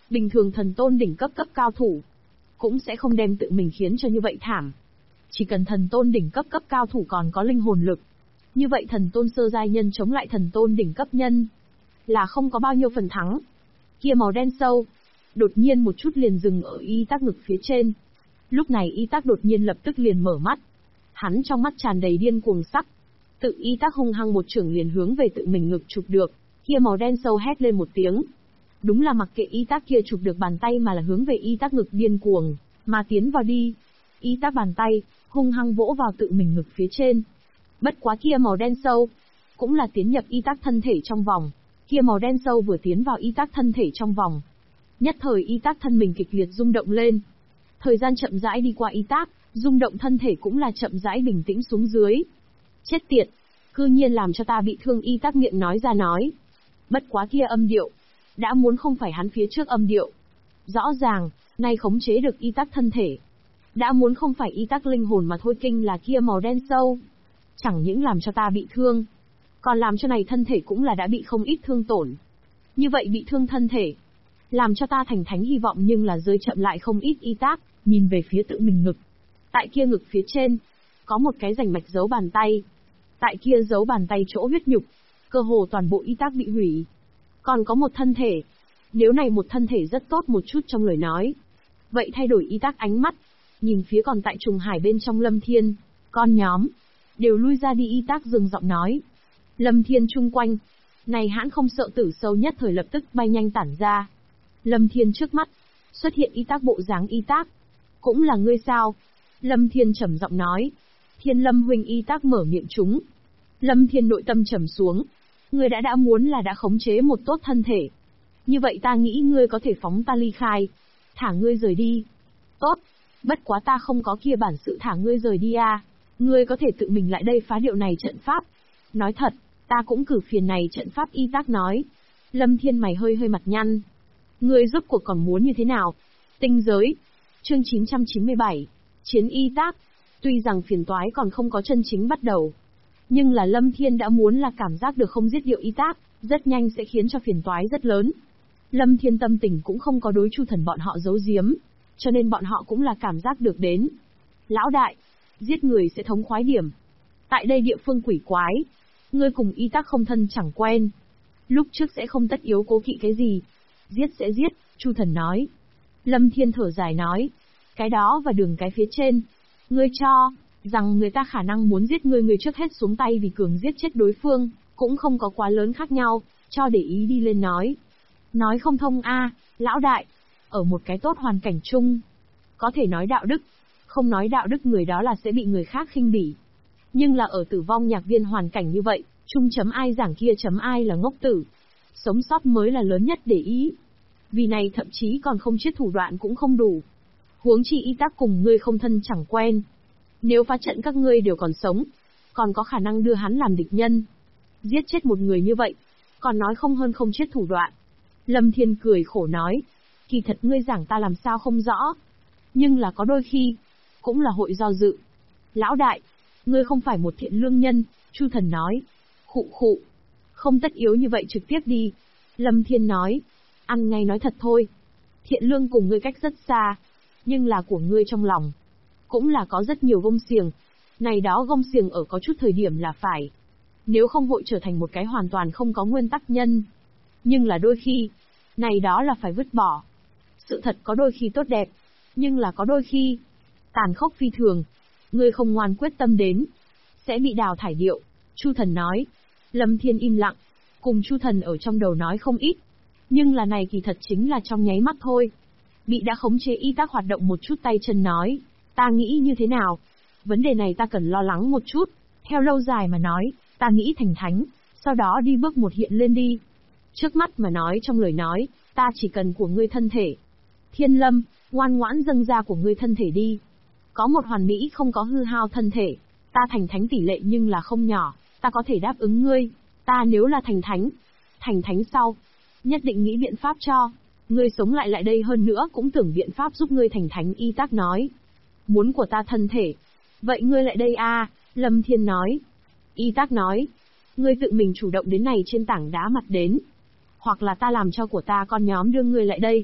Bình thường thần tôn đỉnh cấp cao thủ, cũng sẽ không đem tự mình khiến cho như vậy thảm. Chỉ cần thần tôn đỉnh cấp cao thủ còn có linh hồn lực, như vậy thần tôn sơ giai nhân chống lại thần tôn đỉnh cấp nhân, là không có bao nhiêu phần thắng. Kia màu đen sâu, đột nhiên một chút liền dừng ở y tác ngực phía trên. Lúc này y tác đột nhiên lập tức liền mở mắt. Hắn trong mắt tràn đầy điên cuồng sắc. Tự y tác hung hăng một chưởng liền hướng về tự mình ngực chụp được, kia màu đen sâu hét lên một tiếng. Đúng là mặc kệ y tác kia chụp được bàn tay mà là hướng về y tác ngực điên cuồng, mà tiến vào đi. Y tác bàn tay, hung hăng vỗ vào tự mình ngực phía trên. Bất quá kia màu đen sâu, cũng là tiến nhập y tác thân thể trong vòng. Kia màu đen sâu vừa tiến vào y tác thân thể trong vòng. Nhất thời y tác thân mình kịch liệt rung động lên. Thời gian chậm rãi đi qua y tác, rung động thân thể cũng là chậm rãi bình tĩnh xuống dưới. Chết tiệt, cư nhiên làm cho ta bị thương, y tác miệng nói ra nói. Bất quá kia âm điệu, đã muốn không phải hắn phía trước âm điệu. Rõ ràng, nay khống chế được y tác thân thể. Đã muốn không phải y tác linh hồn mà thôi, kinh là kia màu đen sâu. Chẳng những làm cho ta bị thương, còn làm cho này thân thể cũng là đã bị không ít thương tổn. Như vậy bị thương thân thể, làm cho ta thành thánh hy vọng nhưng là rơi chậm lại không ít. Y tác, nhìn về phía tự mình ngực. Tại kia ngực phía trên, có một cái rành mạch dấu bàn tay. Tại kia dấu bàn tay chỗ huyết nhục, cơ hồ toàn bộ y tác bị hủy. Còn có một thân thể. Nếu này một thân thể rất tốt một chút trong lời nói, vậy thay đổi y tác ánh mắt, nhìn phía còn tại trùng hải bên trong Lâm Thiên, con nhóm, đều lui ra đi. Y tác dừng giọng nói. Lâm Thiên chung quanh, này hãn không sợ tử sâu nhất thời lập tức bay nhanh tản ra. Lâm Thiên trước mắt, xuất hiện y tác bộ dáng. Y tác, cũng là ngươi sao? Lâm Thiên trầm giọng nói. Thiên Lâm huynh. Y tác mở miệng trúng. Lâm Thiên nội tâm trầm xuống. Ngươi đã muốn là đã khống chế một tốt thân thể. Như vậy ta nghĩ ngươi có thể phóng ta ly khai. Thả ngươi rời đi. Tốt, bất quá ta không có kia bản sự thả ngươi rời đi à. Ngươi có thể tự mình lại đây phá điệu này trận pháp. Nói thật, ta cũng cử phiền này trận pháp. Y tác nói. Lâm Thiên mày hơi mặt nhăn. Ngươi rốt cuộc còn muốn như thế nào? Tinh giới. Chương 997. Chiến. Y tác. Tuy rằng phiền toái còn không có chân chính bắt đầu, nhưng là Lâm Thiên đã muốn là cảm giác được không giết điệu y tác, rất nhanh sẽ khiến cho phiền toái rất lớn. Lâm Thiên tâm tình cũng không có đối Chu Thần bọn họ giấu giếm, cho nên bọn họ cũng là cảm giác được đến. Lão đại, giết người sẽ thống khoái điểm. Tại đây địa phương quỷ quái, ngươi cùng y tác không thân chẳng quen. Lúc trước sẽ không tất yếu cố kỵ cái gì. Giết sẽ giết, Chu Thần nói. Lâm Thiên thở dài nói. Cái đó và đường cái phía trên. Ngươi cho rằng người ta khả năng muốn giết ngươi, người trước hết xuống tay vì cường giết chết đối phương, cũng không có quá lớn khác nhau, cho để ý đi lên nói. Nói không thông a, lão đại, ở một cái tốt hoàn cảnh chung, có thể nói đạo đức, không nói đạo đức người đó là sẽ bị người khác khinh bỉ. Nhưng là ở tử vong nhạc viên hoàn cảnh như vậy, chung chấm ai giảng kia chấm ai là ngốc tử. Sống sót mới là lớn nhất để ý. Vì này thậm chí còn không chết thủ đoạn cũng không đủ. Huống chi y tác cùng ngươi không thân chẳng quen. Nếu phá trận các ngươi đều còn sống, còn có khả năng đưa hắn làm địch nhân. Giết chết một người như vậy, còn nói không hơn không chết thủ đoạn. Lâm Thiên cười khổ nói. Kỳ thật ngươi giảng ta làm sao không rõ. Nhưng là có đôi khi, cũng là hội do dự. Lão đại, ngươi không phải một thiện lương nhân, Chu Thần nói. Khụ khụ. Không tất yếu như vậy, trực tiếp đi. Lâm Thiên nói. Ăn ngay nói thật thôi. Thiện lương cùng ngươi cách rất xa, nhưng là của ngươi trong lòng cũng là có rất nhiều gông xiềng. Này đó gông xiềng ở có chút thời điểm là phải. Nếu không hội trở thành một cái hoàn toàn không có nguyên tắc nhân. Nhưng là đôi khi, này đó là phải vứt bỏ. Sự thật có đôi khi tốt đẹp, nhưng là có đôi khi tàn khốc phi thường. Ngươi không ngoan quyết tâm đến, sẽ bị đào thải điệu. Chu Thần nói. Lâm Thiên im lặng, cùng Chu Thần ở trong đầu nói không ít. Nhưng là này kỳ thật chính là trong nháy mắt thôi. Bị đã khống chế y tác hoạt động một chút tay chân nói. Ta nghĩ như thế nào? Vấn đề này ta cần lo lắng một chút. Theo lâu dài mà nói, ta nghĩ thành thánh, sau đó đi bước một hiện lên đi. Trước mắt mà nói trong lời nói, ta chỉ cần của ngươi thân thể. Thiên Lâm, ngoan ngoãn dâng ra của ngươi thân thể đi. Có một hoàn mỹ không có hư hao thân thể. Ta thành thánh tỷ lệ nhưng là không nhỏ, ta có thể đáp ứng ngươi. Ta nếu là thành thánh sau, nhất định nghĩ biện pháp cho. Ngươi sống lại đây hơn nữa cũng tưởng biện pháp giúp ngươi thành thánh. Y tác nói. Muốn của ta thân thể. Vậy ngươi lại đây a, Lâm Thiên nói. Y tác nói. Ngươi tự mình chủ động đến này trên tảng đá mặt đến. Hoặc là ta làm cho của ta con nhóm đưa ngươi lại đây.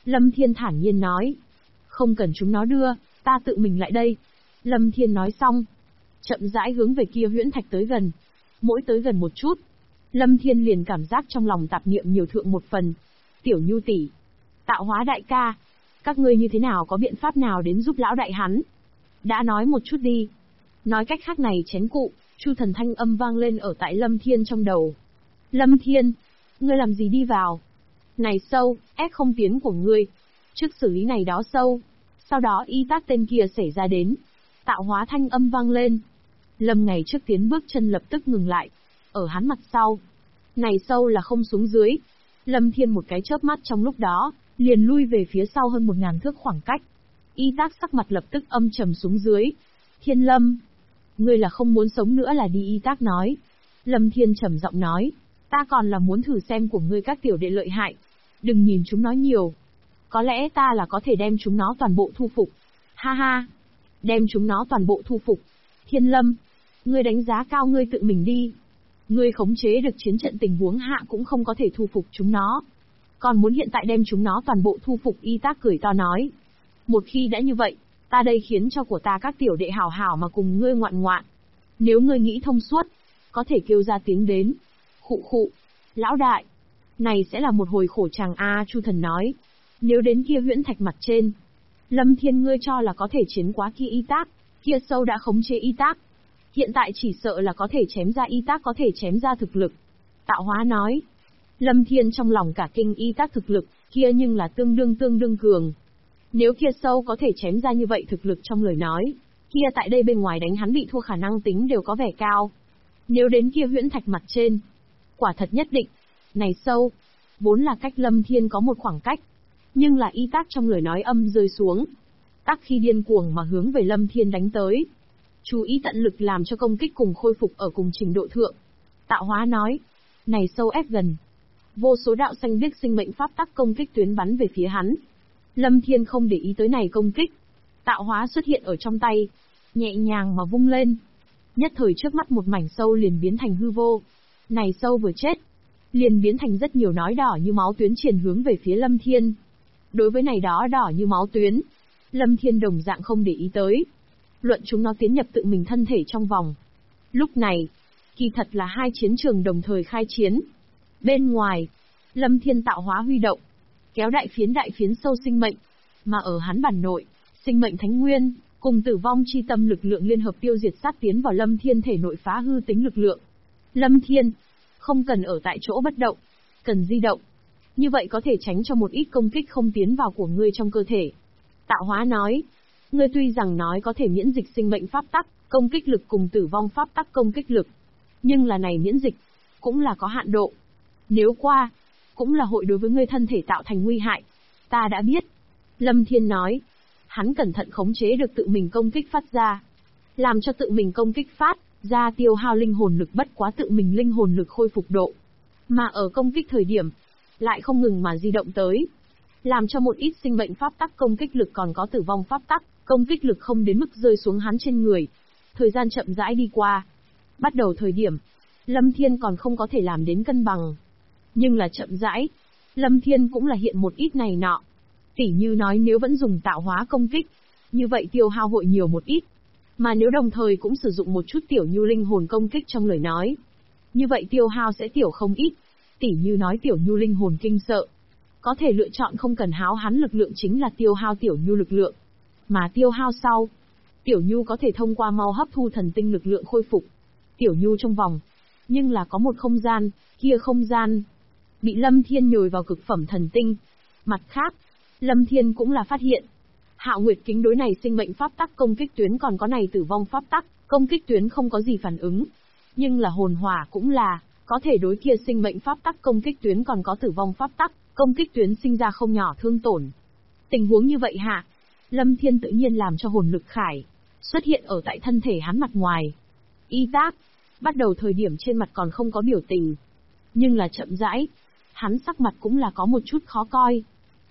Lâm Thiên thản nhiên nói. Không cần chúng nó đưa, ta tự mình lại đây. Lâm Thiên nói xong, chậm rãi hướng về kia huyễn thạch tới gần. Mỗi tới gần một chút, Lâm Thiên liền cảm giác trong lòng tạp niệm nhiều thượng một phần. Tiểu Nhu tỷ, Tạo Hóa đại ca, các ngươi như thế nào, có biện pháp nào đến giúp lão đại hắn? Đã nói một chút đi. Nói cách khác này chén cụ, Chu Thần thanh âm vang lên ở tại Lâm Thiên trong đầu. Lâm Thiên, ngươi làm gì đi vào? Này sâu, ép không tiến của ngươi. Trước xử lý này đó sâu, sau đó y tác tên kia xảy ra đến. Tạo Hóa thanh âm vang lên. Lâm Ngày trước tiến bước chân lập tức ngừng lại. Ở hắn mặt sau, này sâu là không xuống dưới. Lâm Thiên một cái chớp mắt trong lúc đó, liền lui về phía sau hơn 1000 thước khoảng cách. Y tác sắc mặt lập tức âm trầm xuống dưới. Thiên Lâm, ngươi là không muốn sống nữa là đi, Y tác nói. Lâm Thiên trầm giọng nói, ta còn là muốn thử xem của ngươi các tiểu đệ lợi hại. Đừng nhìn chúng nó nhiều. Có lẽ ta là có thể đem chúng nó toàn bộ thu phục. Ha ha, đem chúng nó toàn bộ thu phục. Thiên Lâm, ngươi đánh giá cao ngươi tự mình đi. Ngươi khống chế được chiến trận tình huống hạ cũng không có thể thu phục chúng nó. Còn muốn hiện tại đem chúng nó toàn bộ thu phục, Y tác cười to nói. Một khi đã như vậy, ta đây khiến cho của ta các tiểu đệ hảo hảo mà cùng ngươi ngoạn ngoạn. Nếu ngươi nghĩ thông suốt, có thể kêu ra tiếng đến. Khụ khụ, lão đại, này sẽ là một hồi khổ chàng a. Chu Thần nói. Nếu đến kia huyễn thạch mặt trên, Lâm Thiên ngươi cho là có thể chiến quá kia Y tác, kia sâu đã khống chế Y tác. Hiện tại chỉ sợ là có thể chém ra Y tác, có thể chém ra thực lực. Tạo Hóa nói. Lâm Thiên trong lòng cả kinh, Y tác thực lực, kia nhưng là tương đương cường. Nếu kia sâu có thể chém ra như vậy thực lực trong lời nói, kia tại đây bên ngoài đánh hắn bị thua khả năng tính đều có vẻ cao. Nếu đến kia huyễn thạch mặt trên, quả thật nhất định, này sâu, vốn là cách Lâm Thiên có một khoảng cách, nhưng là Y tác trong lời nói âm rơi xuống. Tác khi điên cuồng mà hướng về Lâm Thiên đánh tới. Chú ý tận lực làm cho công kích cùng khôi phục ở cùng trình độ thượng. Tạo Hóa nói, này sâu ép gần. Vô số đạo xanh biếc sinh mệnh pháp tắc công kích tuyến bắn về phía hắn. Lâm Thiên không để ý tới này công kích. Tạo Hóa xuất hiện ở trong tay, nhẹ nhàng mà vung lên. Nhất thời trước mắt một mảnh sâu liền biến thành hư vô. Này sâu vừa chết, liền biến thành rất nhiều nói đỏ như máu tuyến truyền hướng về phía Lâm Thiên. Đối với này đó đỏ như máu tuyến, Lâm Thiên đồng dạng không để ý tới. Luận chúng nó tiến nhập tự mình thân thể trong vòng. Lúc này, kỳ thật là hai chiến trường đồng thời khai chiến. Bên ngoài, Lâm Thiên Tạo Hóa huy động, kéo đại phiến sâu sinh mệnh, mà ở hắn bản nội, sinh mệnh thánh nguyên, cùng tử vong chi tâm lực lượng liên hợp tiêu diệt sát tiến vào Lâm Thiên thể nội phá hư tính lực lượng. Lâm Thiên, không cần ở tại chỗ bất động, cần di động. Như vậy có thể tránh cho một ít công kích không tiến vào của ngươi trong cơ thể. Tạo Hóa nói, ngươi tuy rằng nói có thể miễn dịch sinh mệnh pháp tắc, công kích lực cùng tử vong pháp tắc công kích lực, nhưng là này miễn dịch, cũng là có hạn độ. Nếu qua, cũng là hội đối với ngươi thân thể tạo thành nguy hại. Ta đã biết. Lâm Thiên nói. Hắn cẩn thận khống chế được tự mình công kích phát ra. Làm cho tự mình công kích phát ra tiêu hao linh hồn lực bất quá tự mình linh hồn lực khôi phục độ. Mà ở công kích thời điểm, lại không ngừng mà di động tới. Làm cho một ít sinh mệnh pháp tắc công kích lực còn có tử vong pháp tắc, công kích lực không đến mức rơi xuống hắn trên người. Thời gian chậm rãi đi qua. Bắt đầu thời điểm, Lâm Thiên còn không có thể làm đến cân bằng. Nhưng là chậm rãi, Lâm Thiên cũng là hiện một ít này nọ. Tỉ như nói nếu vẫn dùng tạo hóa công kích, như vậy tiêu hao hội nhiều một ít. Mà nếu đồng thời cũng sử dụng một chút tiểu nhu linh hồn công kích trong lời nói, như vậy tiêu hao sẽ tiểu không ít. Tỉ như nói tiểu nhu linh hồn kinh sợ, có thể lựa chọn không cần háo hắn lực lượng chính là tiêu hao tiểu nhu lực lượng. Mà tiêu hao sau, tiểu nhu có thể thông qua mau hấp thu thần tinh lực lượng khôi phục. Tiểu nhu trong vòng, nhưng là có một không gian, kia không gian bị Lâm Thiên nhồi vào cực phẩm thần tinh. Mặt khác, Lâm Thiên cũng là phát hiện, Hạo Nguyệt kính đối này sinh mệnh pháp tắc công kích tuyến còn có này tử vong pháp tắc, công kích tuyến không có gì phản ứng. Nhưng là hồn hỏa cũng là, có thể đối kia sinh mệnh pháp tắc công kích tuyến còn có tử vong pháp tắc, công kích tuyến sinh ra không nhỏ thương tổn. Tình huống như vậy hạ, Lâm Thiên tự nhiên làm cho hồn lực khải xuất hiện ở tại thân thể hắn mặt ngoài. Y tác, bắt đầu thời điểm trên mặt còn không có biểu tình, nhưng là chậm rãi, hắn sắc mặt cũng là có một chút khó coi.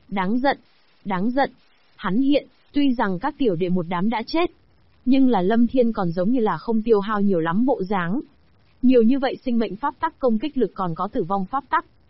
Đáng giận, hắn hiện, tuy rằng các tiểu đệ một đám đã chết, nhưng là Lâm Thiên còn giống như là không tiêu hao nhiều lắm bộ dáng. Nhiều như vậy sinh mệnh pháp tắc công kích lực còn có tử vong pháp tắc,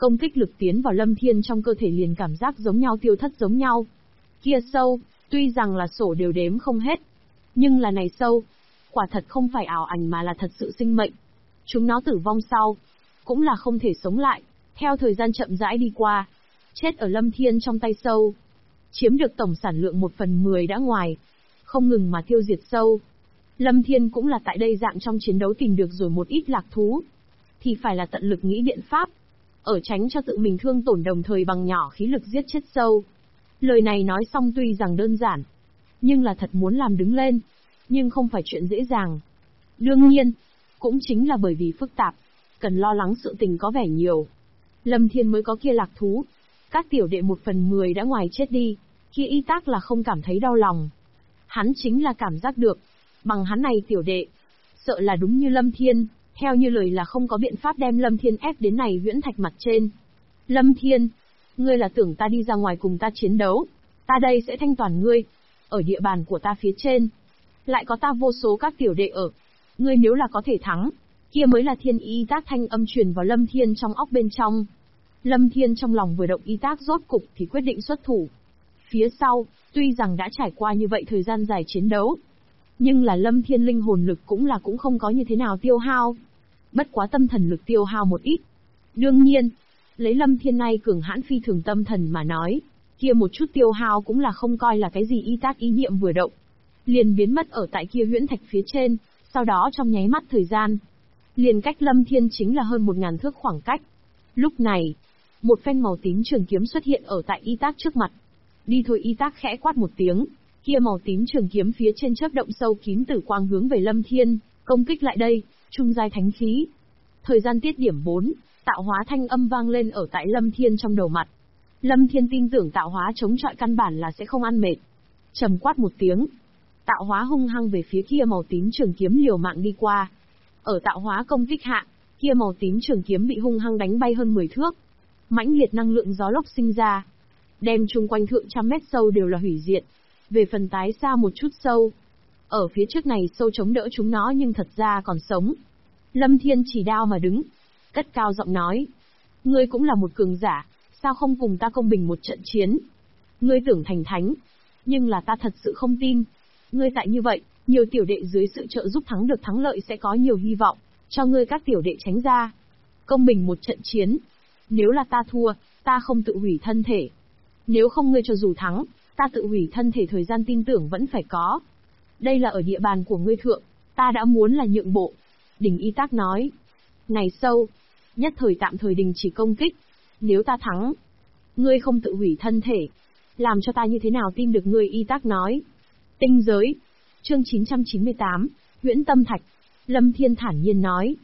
công kích lực tiến vào Lâm Thiên trong cơ thể liền cảm giác giống nhau tiêu thất giống nhau. Kia sâu, tuy rằng là sổ đều đếm không hết, nhưng là này sâu, quả thật không phải ảo ảnh mà là thật sự sinh mệnh. Chúng nó tử vong sau, cũng là không thể sống lại, theo thời gian chậm rãi đi qua, chết ở Lâm Thiên trong tay sâu. Chiếm được tổng sản lượng 1/10 đã ngoài, không ngừng mà tiêu diệt sâu. Lâm Thiên cũng là tại đây dạng trong chiến đấu tìm được rồi một ít lạc thú, thì phải là tận lực nghĩ biện pháp, ở tránh cho tự mình thương tổn đồng thời bằng nhỏ khí lực giết chết sâu. Lời này nói xong tuy rằng đơn giản, nhưng là thật muốn làm đứng lên, nhưng không phải chuyện dễ dàng. Đương nhiên, cũng chính là bởi vì phức tạp, cần lo lắng sự tình có vẻ nhiều. Lâm Thiên mới có kia lạc thú, các tiểu đệ 1/10 đã ngoài chết đi, kia Y Tác là không cảm thấy đau lòng. Hắn chính là cảm giác được, bằng hắn này tiểu đệ, sợ là đúng như Lâm Thiên, theo như lời là không có biện pháp đem Lâm Thiên ép đến này huyễn thạch mặt trên. Lâm Thiên, ngươi là tưởng ta đi ra ngoài cùng ta chiến đấu, ta đây sẽ thanh toàn ngươi, ở địa bàn của ta phía trên. Lại có ta vô số các tiểu đệ ở, ngươi nếu là có thể thắng, kia mới là thiên Y Tác thanh âm truyền vào Lâm Thiên trong óc bên trong. Lâm Thiên trong lòng vừa động Y Tác rốt cục thì quyết định xuất thủ. Phía sau, tuy rằng đã trải qua như vậy thời gian dài chiến đấu, nhưng là Lâm Thiên linh hồn lực cũng không có như thế nào tiêu hao. Bất quá tâm thần lực tiêu hao một ít. Đương nhiên, lấy Lâm Thiên này cường hãn phi thường tâm thần mà nói, kia một chút tiêu hao cũng là không coi là cái gì. Y Tác ý niệm vừa động, liền biến mất ở tại kia huyễn thạch phía trên, sau đó trong nháy mắt thời gian, liền cách Lâm Thiên chính là hơn 1000 thước khoảng cách. Lúc này, một phen màu tím trường kiếm xuất hiện ở tại Y Tác trước mặt. Đi thôi. Y Tác khẽ quát một tiếng, kia màu tím trường kiếm phía trên chớp động sâu kín tử quang hướng về Lâm Thiên, công kích lại đây, trung giai thánh khí. Thời gian tiết điểm 4, tạo hóa thanh âm vang lên ở tại Lâm Thiên trong đầu mặt. Lâm Thiên tin tưởng tạo hóa chống chọi căn bản là sẽ không ăn mệt. Trầm quát một tiếng, tạo hóa hung hăng về phía kia màu tím trường kiếm liều mạng đi qua. Ở tạo hóa công kích hạ, kia màu tím trường kiếm bị hung hăng đánh bay hơn 10 thước. Mãnh liệt năng lượng gió lốc sinh ra, đem chung quanh thượng trăm mét sâu đều là hủy diệt. Về phần tái xa một chút sâu, ở phía trước này sâu chống đỡ chúng nó nhưng thật ra còn sống. Lâm Thiên chỉ đao mà đứng, cất cao giọng nói: ngươi cũng là một cường giả, sao không cùng ta công bình một trận chiến? Ngươi tưởng thành thánh, nhưng là ta thật sự không tin. Ngươi tại như vậy, nhiều tiểu đệ dưới sự trợ giúp thắng được thắng lợi sẽ có nhiều hy vọng, cho ngươi các tiểu đệ tránh ra. Công bình một trận chiến, nếu là ta thua, ta không tự hủy thân thể. Nếu không ngươi cho dù thắng, ta tự hủy thân thể thời gian tin tưởng vẫn phải có. Đây là ở địa bàn của ngươi thượng, ta đã muốn là nhượng bộ. Đình Y Tác nói. Này sâu, nhất thời tạm thời đình chỉ công kích. Nếu ta thắng, ngươi không tự hủy thân thể, làm cho ta như thế nào tin được ngươi? Y Tác nói. Tinh giới. Chương 998, Huyễn Tâm Thạch. Lâm Thiên thản nhiên nói.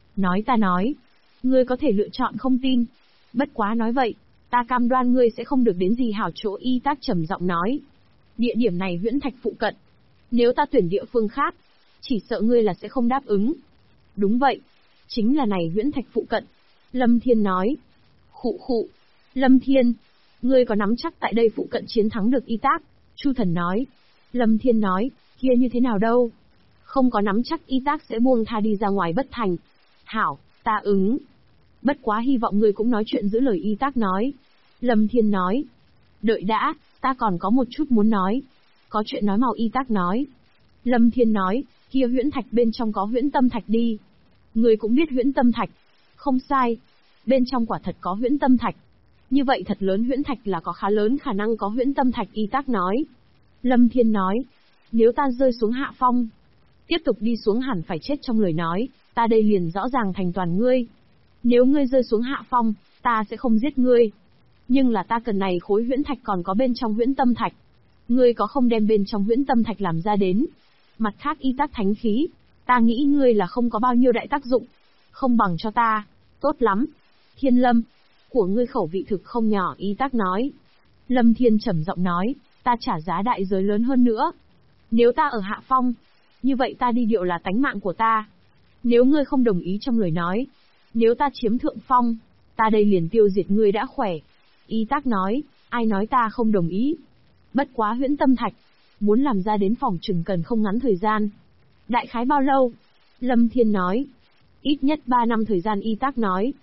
Ta nói. Ngươi có thể lựa chọn không tin. Bất quá nói vậy, ta cam đoan ngươi sẽ không được đến gì hảo chỗ. Y Tác trầm giọng nói. Địa điểm này huyễn thạch phụ cận. Nếu ta tuyển địa phương khác, chỉ sợ ngươi là sẽ không đáp ứng. Đúng vậy. Chính là này huyễn thạch phụ cận. Lâm Thiên nói. Khụ khụ. Lâm Thiên, ngươi có nắm chắc tại đây phụ cận chiến thắng được Y Tác? Chu Thần nói. Lâm Thiên nói, kia như thế nào đâu? Không có nắm chắc Y Tác sẽ buông tha đi ra ngoài bất thành. Hảo, ta ứng. Bất quá hy vọng ngươi cũng nói chuyện giữ lời. Y Tác nói. Lâm Thiên nói. Đợi đã, ta còn có một chút muốn nói. Có chuyện nói mau. Y Tác nói. Lâm Thiên nói, kia huyễn thạch bên trong có huyễn tâm thạch đi. Ngươi cũng biết huyễn tâm thạch. Không sai. Bên trong quả thật có huyễn tâm thạch. Như vậy thật lớn huyễn thạch là có khá lớn khả năng có huyễn tâm thạch. Y Tác nói. Lâm Thiên nói. Nếu ta rơi xuống hạ phong, tiếp tục đi xuống hẳn phải chết trong lời nói, ta đây liền rõ ràng thành toàn ngươi. Nếu ngươi rơi xuống hạ phong, ta sẽ không giết ngươi. Nhưng là ta cần này khối huyễn thạch còn có bên trong huyễn tâm thạch. Ngươi có không đem bên trong huyễn tâm thạch làm ra đến? Mặt khác Y Tác thánh khí, ta nghĩ ngươi là không có bao nhiêu đại tác dụng. Không bằng cho ta. Tốt lắm. Thiên Lâm, của ngươi khẩu vị thực không nhỏ. Y Tác nói. Lâm Thiên trầm giọng nói, ta trả giá đại giới lớn hơn nữa. Nếu ta ở hạ phong, như vậy ta đi điệu là tánh mạng của ta. Nếu ngươi không đồng ý trong lời nói, nếu ta chiếm thượng phong, ta đây liền tiêu diệt ngươi đã khỏe. Y Tác nói, ai nói ta không đồng ý? Bất quá huyễn tâm thạch, muốn làm ra đến phòng chừng cần không ngắn thời gian. Đại khái bao lâu? Lâm Thiên nói. Ít nhất 3 năm thời gian. Y Tác nói.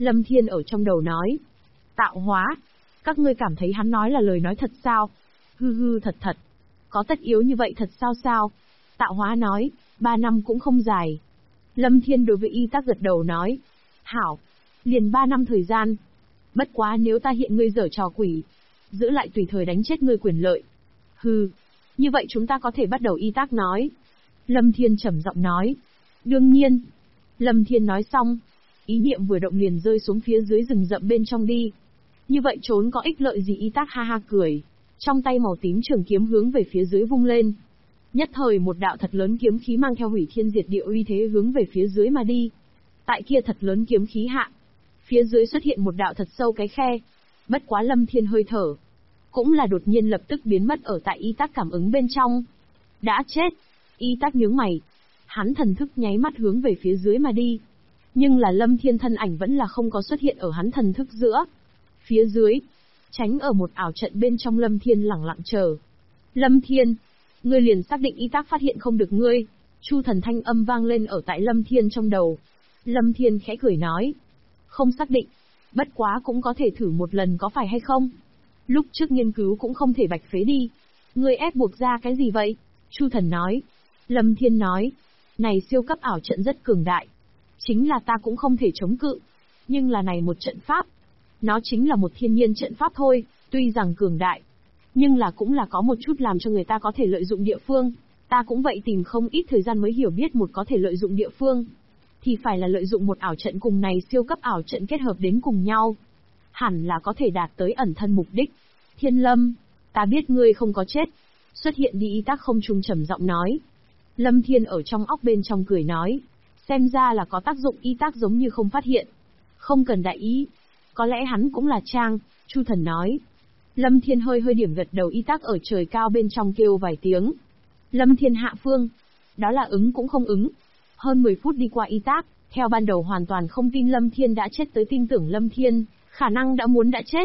Lâm Thiên ở trong đầu nói. Tạo hóa. Các ngươi cảm thấy hắn nói là lời nói thật sao? Hư thật thật. Có tất yếu như vậy thật sao sao? Tạo hóa nói, 3 năm cũng không dài. Lâm Thiên đối với y tác gật đầu nói. Hảo. Liền 3 năm thời gian. Bất quá nếu ta hiện ngươi giở trò quỷ, giữ lại tùy thời đánh chết ngươi quyền lợi. Như vậy chúng ta có thể bắt đầu, y tác nói. Lâm Thiên trầm giọng nói. Đương nhiên. Lâm Thiên nói xong, ý niệm vừa động liền rơi xuống phía dưới rừng rậm bên trong đi. Như vậy trốn có ích lợi gì, y tác ha ha cười. Trong tay màu tím trường kiếm hướng về phía dưới vung lên. Nhất thời một đạo thật lớn kiếm khí mang theo hủy thiên diệt địa uy thế hướng về phía dưới mà đi. Tại kia thật lớn kiếm khí hạ, phía dưới xuất hiện một đạo thật sâu cái khe. Bất quá Lâm Thiên hơi thở, cũng là đột nhiên lập tức biến mất ở tại y tác cảm ứng bên trong. Đã chết. Y tác nhướng mày. Hắn thần thức nháy mắt hướng về phía dưới mà đi. Nhưng là Lâm Thiên thân ảnh vẫn là không có xuất hiện ở hắn thần thức giữa. Phía dưới, tránh ở một ảo trận bên trong, Lâm Thiên lẳng lặng chờ. Lâm Thiên, ngươi liền xác định y tác phát hiện không được ngươi? Chu thần thanh âm vang lên ở tại Lâm Thiên trong đầu. Lâm Thiên khẽ cười nói. Không xác định. Bất quá cũng có thể thử một lần, có phải hay không? Lúc trước nghiên cứu cũng không thể bạch phế đi. Ngươi ép buộc ra cái gì vậy? Chu thần nói. Lâm Thiên nói. Này siêu cấp ảo trận rất cường đại. Chính là ta cũng không thể chống cự. Nhưng là này một trận pháp. Nó chính là một thiên nhiên trận pháp thôi, tuy rằng cường đại. Nhưng là cũng là có một chút làm cho người ta có thể lợi dụng địa phương. Ta cũng vậy tìm không ít thời gian mới hiểu biết một có thể lợi dụng địa phương. Thì phải là lợi dụng một ảo trận cùng này siêu cấp ảo trận kết hợp đến cùng nhau. Hẳn là có thể đạt tới ẩn thân mục đích. Thiên Lâm, ta biết ngươi không có chết. Xuất hiện đi, y tác không trung trầm giọng nói. Lâm Thiên ở trong óc bên trong cười nói. Xem ra là có tác dụng, y tác giống như không phát hiện. Không cần đại ý. Có lẽ hắn cũng là trang, Chu thần nói. Lâm Thiên hơi điểm gật đầu, y tác ở trời cao bên trong kêu vài tiếng. Lâm Thiên hạ phương. Đó là ứng cũng không ứng. Hơn 10 phút đi qua, y tác, theo ban đầu hoàn toàn không tin Lâm Thiên đã chết tới tin tưởng Lâm Thiên, khả năng đã chết.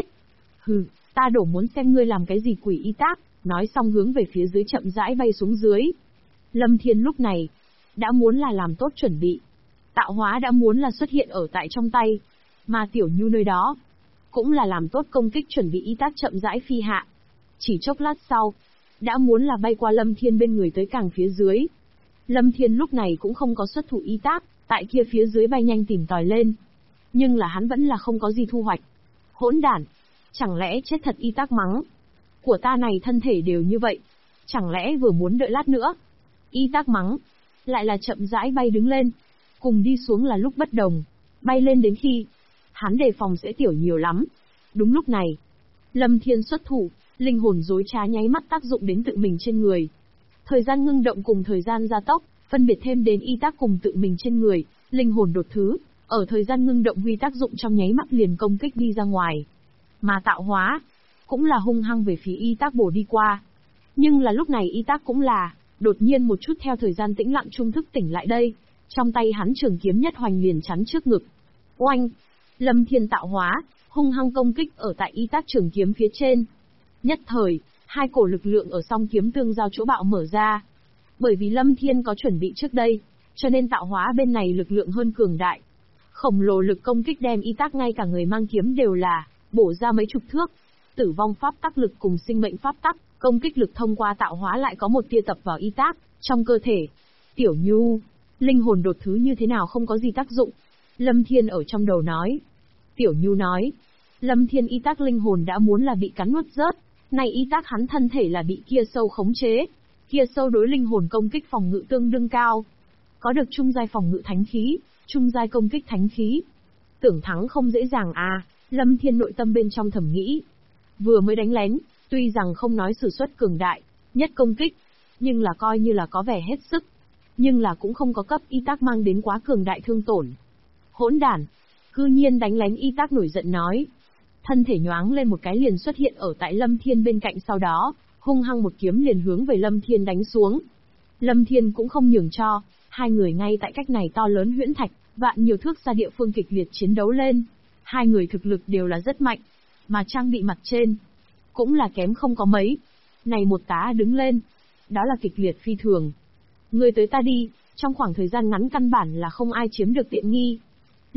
Ta đổ muốn xem ngươi làm cái gì quỷ, y tác, nói xong hướng về phía dưới chậm rãi bay xuống dưới. Lâm Thiên lúc này, đã muốn là làm tốt chuẩn bị. Tạo hóa đã muốn là xuất hiện ở tại trong tay. Mà Tiểu Nhu nơi đó, cũng là làm tốt công kích chuẩn bị, y tác chậm rãi phi hạ. Chỉ chốc lát sau, đã muốn là bay qua Lâm Thiên bên người tới càng phía dưới. Lâm Thiên lúc này cũng không có xuất thủ, y tác, tại kia phía dưới bay nhanh tìm tòi lên. Nhưng là hắn vẫn là không có gì thu hoạch. Hỗn đản! Chẳng lẽ chết thật, y tác mắng. Của ta này thân thể đều như vậy. Chẳng lẽ vừa muốn đợi lát nữa? Y tác mắng. Lại là chậm rãi bay đứng lên. Cùng đi xuống là lúc bất đồng. Bay lên đến khi hắn đề phòng sẽ tiểu nhiều lắm. Đúng lúc này, Lâm Thiên xuất thủ, linh hồn dối trá nháy mắt tác dụng đến tự mình trên người. Thời gian ngưng động cùng thời gian gia tốc, phân biệt thêm đến y tác cùng tự mình trên người, linh hồn đột thứ, ở thời gian ngưng động huy tác dụng trong nháy mắt liền công kích đi ra ngoài. Mà tạo hóa, cũng là hung hăng về phía y tác bổ đi qua. Nhưng là lúc này y tác cũng là, đột nhiên một chút theo thời gian tĩnh lặng trung thức tỉnh lại đây. Trong tay hắn trường kiếm nhất hoành liền chắn trước ngực. Oanh! Lâm Thiên tạo hóa, hung hăng công kích ở tại y tác trường kiếm phía trên. Nhất thời, hai cổ lực lượng ở song kiếm tương giao chỗ bạo mở ra. Bởi vì Lâm Thiên có chuẩn bị trước đây, cho nên tạo hóa bên này lực lượng hơn cường đại. Khổng lồ lực công kích đem y tác ngay cả người mang kiếm đều là bổ ra mấy chục thước. Tử vong pháp tắc lực cùng sinh mệnh pháp tắc, công kích lực thông qua tạo hóa lại có một tia tập vào y tác trong cơ thể. Tiểu Nhu, linh hồn đột thứ như thế nào không có gì tác dụng? Lâm Thiên ở trong đầu nói. Tiểu Nhu nói. Lâm Thiên y tác linh hồn đã muốn là bị cắn nuốt rớt. Này y tác hắn thân thể là bị kia sâu khống chế. Kia sâu đối linh hồn công kích phòng ngự tương đương cao. Có được trung giai phòng ngự thánh khí, trung giai công kích thánh khí. Tưởng thắng không dễ dàng à, Lâm Thiên nội tâm bên trong thầm nghĩ. Vừa mới đánh lén, tuy rằng không nói sử xuất cường đại, nhất công kích, nhưng là coi như là có vẻ hết sức. Nhưng là cũng không có cấp y tác mang đến quá cường đại thương tổn. Hỗn đản! Cư nhiên đánh lén, y tác nổi giận nói. Thân thể nhoáng lên một cái liền xuất hiện ở tại Lâm Thiên bên cạnh, sau đó, hung hăng một kiếm liền hướng về Lâm Thiên đánh xuống. Lâm Thiên cũng không nhường cho, hai người ngay tại cách này to lớn huyễn thạch, vạn nhiều thước xa địa phương kịch liệt chiến đấu lên. Hai người thực lực đều là rất mạnh, mà trang bị mặt trên, cũng là kém không có mấy. Này một tá đứng lên, đó là kịch liệt phi thường. Người tới ta đi, trong khoảng thời gian ngắn căn bản là không ai chiếm được tiện nghi.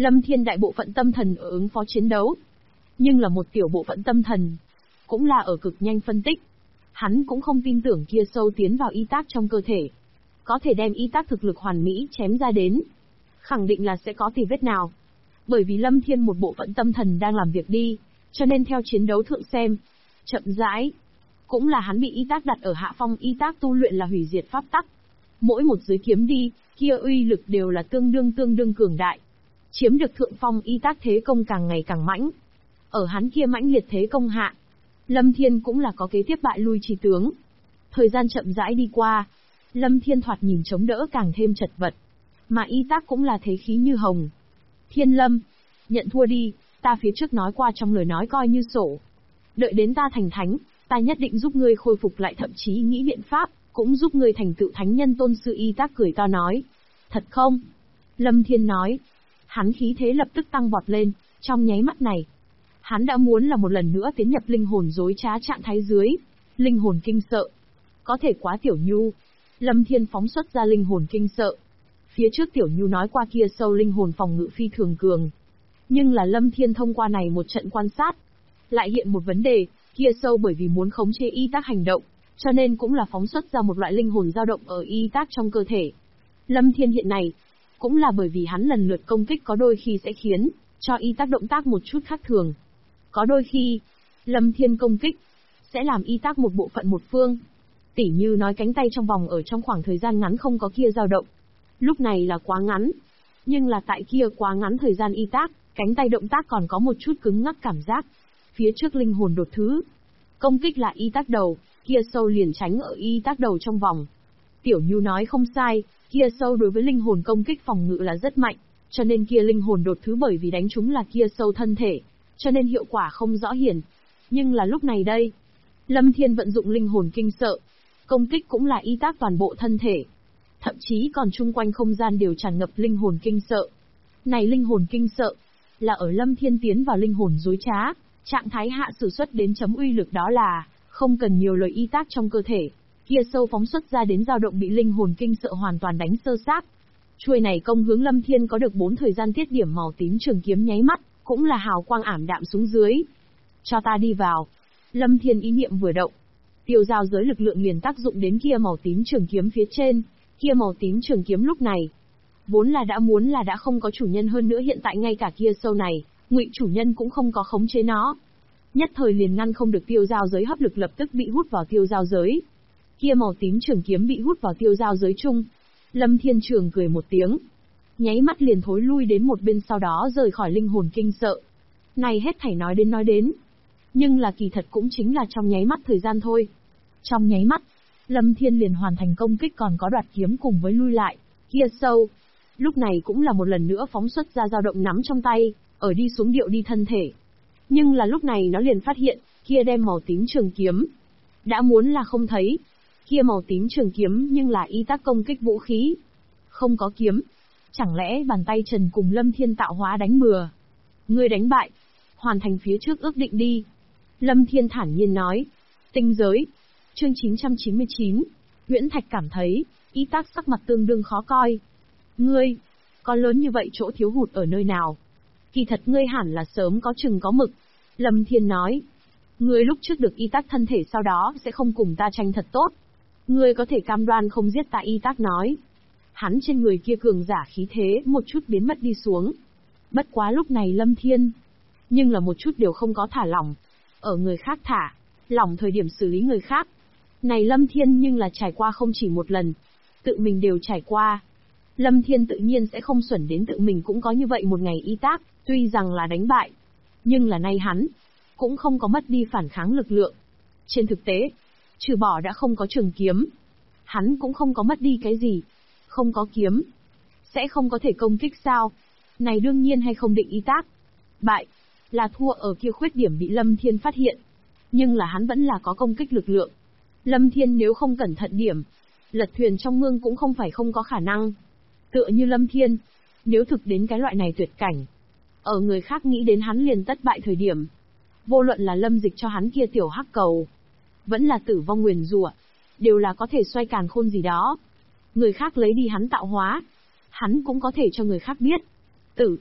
Lâm Thiên đại bộ phận tâm thần ở ứng phó chiến đấu, nhưng là một tiểu bộ phận tâm thần, cũng là ở cực nhanh phân tích. Hắn cũng không tin tưởng kia sâu tiến vào y tác trong cơ thể, có thể đem y tác thực lực hoàn mỹ chém ra đến. Khẳng định là sẽ có tì vết nào. Bởi vì Lâm Thiên một bộ phận tâm thần đang làm việc đi, cho nên theo chiến đấu thượng xem, chậm rãi. Cũng là hắn bị y tác đặt ở hạ phong, y tác tu luyện là hủy diệt pháp tắc. Mỗi một giới kiếm đi, kia uy lực đều là tương đương cường đại. Chiếm được thượng phong, y tác thế công càng ngày càng mãnh. Ở hắn kia mãnh liệt thế công hạ, Lâm Thiên cũng là có kế tiếp bại lui chi tướng. Thời gian chậm rãi đi qua, Lâm Thiên thoạt nhìn chống đỡ càng thêm chật vật, mà y tác cũng là thế khí như hồng. Thiên Lâm, nhận thua đi, ta phía trước nói qua trong lời nói coi như sổ. Đợi đến ta thành thánh, ta nhất định giúp ngươi khôi phục lại, thậm chí nghĩ biện pháp, cũng giúp ngươi thành tựu thánh nhân tôn sư. Y tác cười to nói. Thật không? Lâm Thiên nói. Hắn khí thế lập tức tăng vọt lên, trong nháy mắt này. Hắn đã muốn là một lần nữa tiến nhập linh hồn dối trá trạng thái dưới. Linh hồn kinh sợ. Có thể quá Tiểu Nhu. Lâm Thiên phóng xuất ra linh hồn kinh sợ. Phía trước Tiểu Nhu nói qua kia sâu linh hồn phòng ngự phi thường cường. Nhưng là Lâm Thiên thông qua này một trận quan sát, lại hiện một vấn đề, kia sâu bởi vì muốn khống chế y tác hành động, cho nên cũng là phóng xuất ra một loại linh hồn dao động ở y tác trong cơ thể. Lâm Thiên hiện này, cũng là bởi vì hắn lần lượt công kích có đôi khi sẽ khiến cho y tác động tác một chút khác thường. Có đôi khi, Lâm Thiên công kích sẽ làm y tác một bộ phận một phương. Tỉ như nói cánh tay trong vòng ở trong khoảng thời gian ngắn không có kia dao động. Lúc này là quá ngắn. Nhưng là tại kia quá ngắn thời gian y tác, cánh tay động tác còn có một chút cứng ngắc cảm giác. Phía trước linh hồn đột thứ, công kích là y tác đầu, kia sâu liền tránh ở y tác đầu trong vòng. Tiểu Nhu nói không sai, kia sâu đối với linh hồn công kích phòng ngự là rất mạnh, cho nên kia linh hồn đột thứ bởi vì đánh trúng là kia sâu thân thể, cho nên hiệu quả không rõ hiển. Nhưng là lúc này đây, Lâm Thiên vận dụng linh hồn kinh sợ, công kích cũng là y tác toàn bộ thân thể. Thậm chí còn chung quanh không gian đều tràn ngập linh hồn kinh sợ. Này linh hồn kinh sợ, là ở Lâm Thiên tiến vào linh hồn dối trá, trạng thái hạ sử xuất đến chấm uy lực, đó là không cần nhiều lời y tác trong cơ thể. Kia sâu phóng xuất ra đến dao động bị linh hồn kinh sợ hoàn toàn đánh sơ xác. Chuôi này công hướng Lâm Thiên có được 4 thời gian tiết điểm màu tím trường kiếm nháy mắt, cũng là hào quang ảm đạm xuống dưới. Cho ta đi vào. Lâm Thiên ý niệm vừa động, tiêu giao giới lực lượng liền tác dụng đến kia màu tím trường kiếm phía trên. Kia màu tím trường kiếm lúc này, vốn là đã không có chủ nhân, hơn nữa hiện tại ngay cả kia sâu này, Ngụy chủ nhân cũng không có khống chế nó. Nhất thời liền ngăn không được tiêu giao giới hấp lực, lập tức bị hút vào tiêu giao giới. Kia màu tím trường kiếm bị hút vào tiêu giao giới chung. Lâm Thiên Trường cười một tiếng, nháy mắt liền thối lui đến một bên, sau đó rời khỏi linh hồn kinh sợ. Này hết thảy nói đến. Nhưng là kỳ thật cũng chính là trong nháy mắt thời gian thôi. Trong nháy mắt, Lâm Thiên liền hoàn thành công kích, còn có đoạt kiếm cùng với lui lại. Kia sâu, lúc này cũng là một lần nữa phóng xuất ra dao động nắm trong tay, ở đi xuống điệu đi thân thể. Nhưng là lúc này nó liền phát hiện, kia đem màu tím trường kiếm đã muốn là không thấy. Kia màu tím trường kiếm nhưng là y tác công kích vũ khí. Không có kiếm. Chẳng lẽ bàn tay trần cùng Lâm Thiên tạo hóa đánh bừa? Ngươi đánh bại. Hoàn thành phía trước ước định đi. Lâm Thiên thản nhiên nói. Tinh giới. Chương 999. Huyễn Thạch cảm thấy, y tác sắc mặt tương đương khó coi. Ngươi, có lớn như vậy chỗ thiếu hụt ở nơi nào? Kỳ thật ngươi hẳn là sớm có chừng có mực. Lâm Thiên nói. Ngươi lúc trước được y tác thân thể, sau đó sẽ không cùng ta tranh thật tốt. Ngươi có thể cam đoan không giết ta? Y tác nói. Hắn trên người kia cường giả khí thế một chút biến mất đi xuống. Bất quá lúc này Lâm Thiên, nhưng là một chút đều không có thả lỏng. Ở người khác thả lỏng thời điểm xử lý người khác. Này Lâm Thiên nhưng là trải qua không chỉ một lần. Tự mình đều trải qua. Lâm Thiên tự nhiên sẽ không xuẩn đến tự mình cũng có như vậy một ngày. Y tác, tuy rằng là đánh bại, nhưng là nay hắn cũng không có mất đi phản kháng lực lượng. Trên thực tế, trừ bỏ đã không có trường kiếm, hắn cũng không có mất đi cái gì. Không có kiếm, sẽ không có thể công kích sao? Này đương nhiên hay không định y tác. Bại, là thua ở kia khuyết điểm bị Lâm Thiên phát hiện. Nhưng là hắn vẫn là có công kích lực lượng. Lâm Thiên nếu không cẩn thận điểm, lật thuyền trong mương cũng không phải không có khả năng. Tựa như Lâm Thiên, nếu thực đến cái loại này tuyệt cảnh, ở người khác nghĩ đến hắn liền tất bại thời điểm, vô luận là Lâm Dịch cho hắn kia tiểu hắc cầu, vẫn là tử vong nguyền rủa, đều là có thể xoay càn khôn gì đó. Người khác lấy đi hắn tạo hóa, hắn cũng có thể cho người khác biết. Tử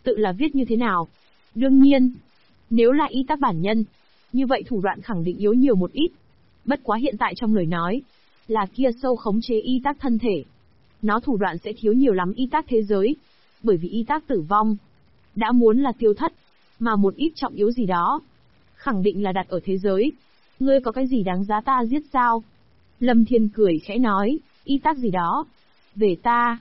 tự là viết như thế nào? Đương nhiên, nếu là y tác bản nhân, như vậy thủ đoạn khẳng định yếu nhiều một ít. Bất quá hiện tại trong lời nói, là kia sâu khống chế y tác thân thể. Nó thủ đoạn sẽ thiếu nhiều lắm y tác thế giới. Bởi vì y tác tử vong, đã muốn là tiêu thất, mà một ít trọng yếu gì đó, khẳng định là đặt ở thế giới. Ngươi có cái gì đáng giá ta giết sao? Lâm Thiên cười khẽ nói, y tác gì đó. Về ta.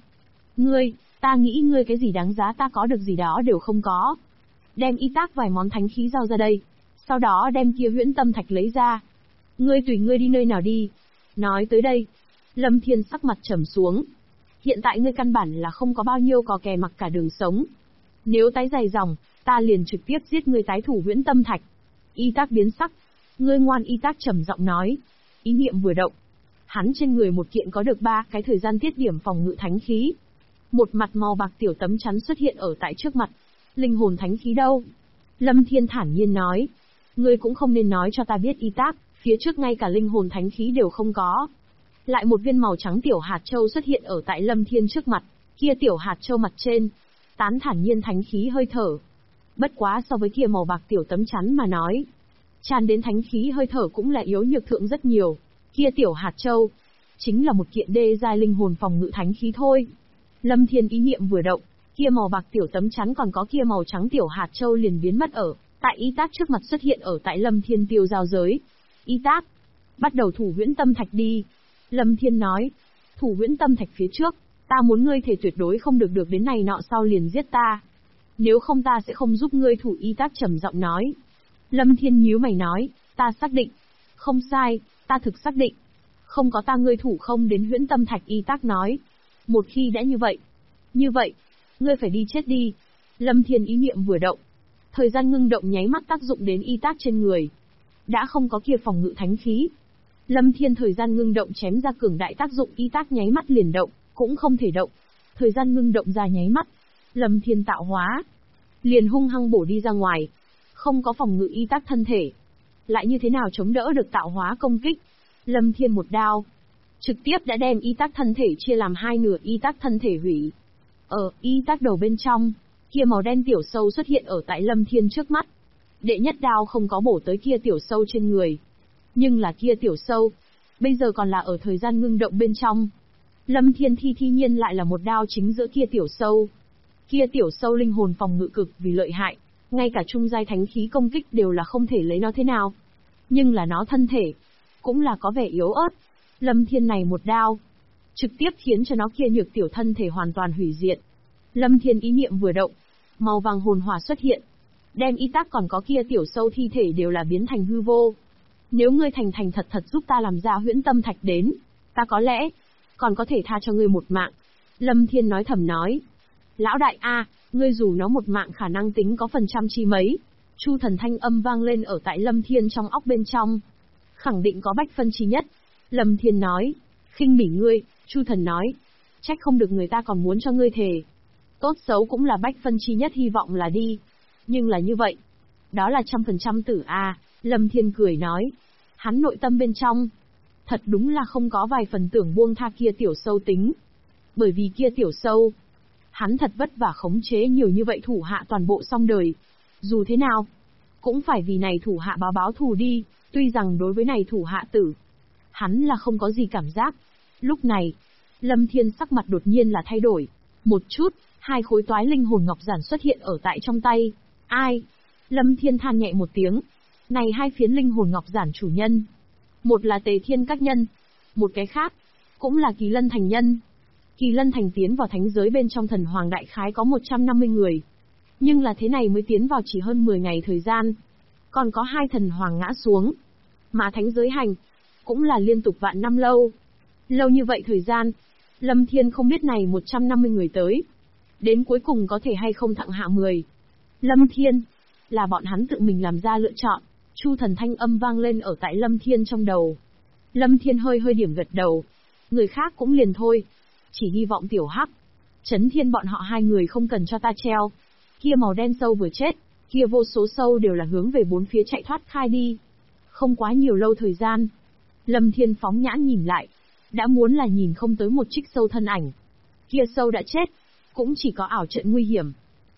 Ta nghĩ ngươi cái gì đáng giá ta có được gì đó đều không có. Đem y tác vài món thánh khí giao ra đây. Sau đó đem kia huyễn tâm thạch lấy ra. Ngươi tùy ngươi đi nơi nào đi. Nói tới đây, Lâm Thiên sắc mặt trầm xuống. Hiện tại ngươi căn bản là không có bao nhiêu cò kè mặc cả đường sống. Nếu tái dài dòng, ta liền trực tiếp giết ngươi tái thủ huyễn tâm thạch. Y tác biến sắc. Ngươi ngoan, y tác trầm giọng nói. Ý niệm vừa động. Hắn trên người một kiện có được 3 cái thời gian tiết điểm phòng ngự thánh khí. Một mặt màu bạc tiểu tấm chắn xuất hiện ở tại trước mặt. Linh hồn thánh khí đâu? Lâm Thiên thản nhiên nói. Ngươi cũng không nên nói cho ta biết y tác, phía trước ngay cả linh hồn thánh khí đều không có. Lại một viên màu trắng tiểu hạt châu xuất hiện ở tại Lâm Thiên trước mặt, kia tiểu hạt châu mặt trên, tán thản nhiên thánh khí hơi thở. Bất quá so với kia màu bạc tiểu tấm chắn mà nói, tràn đến thánh khí hơi thở cũng là yếu nhược thượng rất nhiều. Kia tiểu hạt châu, chính là một kiện đê giai linh hồn phòng ngự thánh khí thôi. Lâm Thiên ý niệm vừa động, kia màu bạc tiểu tấm chắn còn có kia màu trắng tiểu hạt châu liền biến mất ở tại y tác trước mặt, xuất hiện ở tại Lâm Thiên tiêu giao giới. Y tác, bắt đầu thủ huyễn tâm thạch đi. Lâm Thiên nói, thủ huyễn tâm thạch phía trước, ta muốn ngươi thể tuyệt đối không được đến này nọ sau liền giết ta. Nếu không ta sẽ không giúp ngươi thủ. Y tác trầm giọng nói. Lâm Thiên nhíu mày nói, ta xác định. Không sai, ta thực xác định. Không có ta ngươi thủ không đến huyễn tâm thạch. Y tác nói. Một khi đã như vậy, ngươi phải đi chết đi. Lâm Thiên ý niệm vừa động. Thời gian ngưng động nháy mắt tác dụng đến y tác trên người. Đã không có kia phòng ngự thánh khí. Lâm Thiên thời gian ngưng động chém ra cường đại tác dụng, y tác nháy mắt liền động, cũng không thể động. Thời gian ngưng động ra nháy mắt. Lâm Thiên tạo hóa, liền hung hăng bổ đi ra ngoài. Không có phòng ngự y tác thân thể, lại như thế nào chống đỡ được tạo hóa công kích. Lâm Thiên một đao, trực tiếp đã đem y tác thân thể chia làm 2 nửa. Y tác thân thể hủy. Ở y tác đầu bên trong, kia màu đen tiểu sâu xuất hiện ở tại Lâm Thiên trước mắt. Đệ nhất đao không có bổ tới kia tiểu sâu trên người. Nhưng là kia tiểu sâu, bây giờ còn là ở thời gian ngưng động bên trong. Lâm Thiên thi nhiên lại là một đao chính giữa kia tiểu sâu. Kia tiểu sâu linh hồn phòng ngự cực vì lợi hại, ngay cả trung giai thánh khí công kích đều là không thể lấy nó thế nào. Nhưng là nó thân thể, cũng là có vẻ yếu ớt. Lâm Thiên này một đao, trực tiếp khiến cho nó kia nhược tiểu thân thể hoàn toàn hủy diệt. Lâm Thiên ý niệm vừa động, màu vàng hồn hỏa xuất hiện, đem y tác còn có kia tiểu sâu thi thể đều là biến thành hư vô. Nếu ngươi thành thật giúp ta làm ra huyễn tâm thạch đến, ta có lẽ còn có thể tha cho ngươi một mạng. Lâm Thiên nói thầm nói. Lão đại a, ngươi dù nó một mạng khả năng tính có phần trăm chi mấy. Chu Thần thanh âm vang lên ở tại Lâm Thiên trong óc bên trong. Khẳng định có bách phân chi nhất. Lâm Thiên nói. Khinh bỉ ngươi. Chu Thần nói. Trách không được người ta còn muốn cho ngươi thề. Tốt xấu cũng là bách phân chi nhất, hy vọng là đi. Nhưng là như vậy, đó là 100% tử a. Lâm Thiên cười nói. Hắn nội tâm bên trong, thật đúng là không có vài phần tưởng buông tha kia tiểu sâu tính. Bởi vì kia tiểu sâu, hắn thật vất vả khống chế nhiều như vậy thủ hạ toàn bộ xong đời. Dù thế nào, cũng phải vì này thủ hạ báo thù đi. Tuy rằng đối với này thủ hạ tử, hắn là không có gì cảm giác. Lúc này, Lâm Thiên sắc mặt đột nhiên là thay đổi. Một chút, 2 khối toái linh hồn ngọc giản xuất hiện ở tại trong tay. Ai? Lâm Thiên than nhẹ một tiếng. Này 2 phiến linh hồn ngọc giản chủ nhân, một là Tề Thiên Các Nhân, một cái khác, cũng là Kỳ Lân Thành Nhân. Kỳ Lân Thành tiến vào thánh giới bên trong thần hoàng đại khái có 150 người. Nhưng là thế này mới tiến vào chỉ hơn 10 ngày thời gian. Còn có 2 thần hoàng ngã xuống. Mà thánh giới hành, cũng là liên tục vạn năm lâu. Lâu như vậy thời gian, Lâm Thiên không biết này 150 người tới. Đến cuối cùng có thể hay không thặng hạ 10. Lâm Thiên, là bọn hắn tự mình làm ra lựa chọn. Chu Thần thanh âm vang lên ở tại Lâm Thiên trong đầu. Lâm Thiên hơi điểm gật đầu. Người khác cũng liền thôi. Chỉ hy vọng tiểu hắc, Chấn Thiên bọn họ 2 người không cần cho ta treo. Kia màu đen sâu vừa chết, kia vô số sâu đều là hướng về 4 phía chạy thoát khai đi. Không quá nhiều lâu thời gian, Lâm Thiên phóng nhãn nhìn lại, đã muốn là nhìn không tới một trích sâu thân ảnh. Kia sâu đã chết, cũng chỉ có ảo trận nguy hiểm.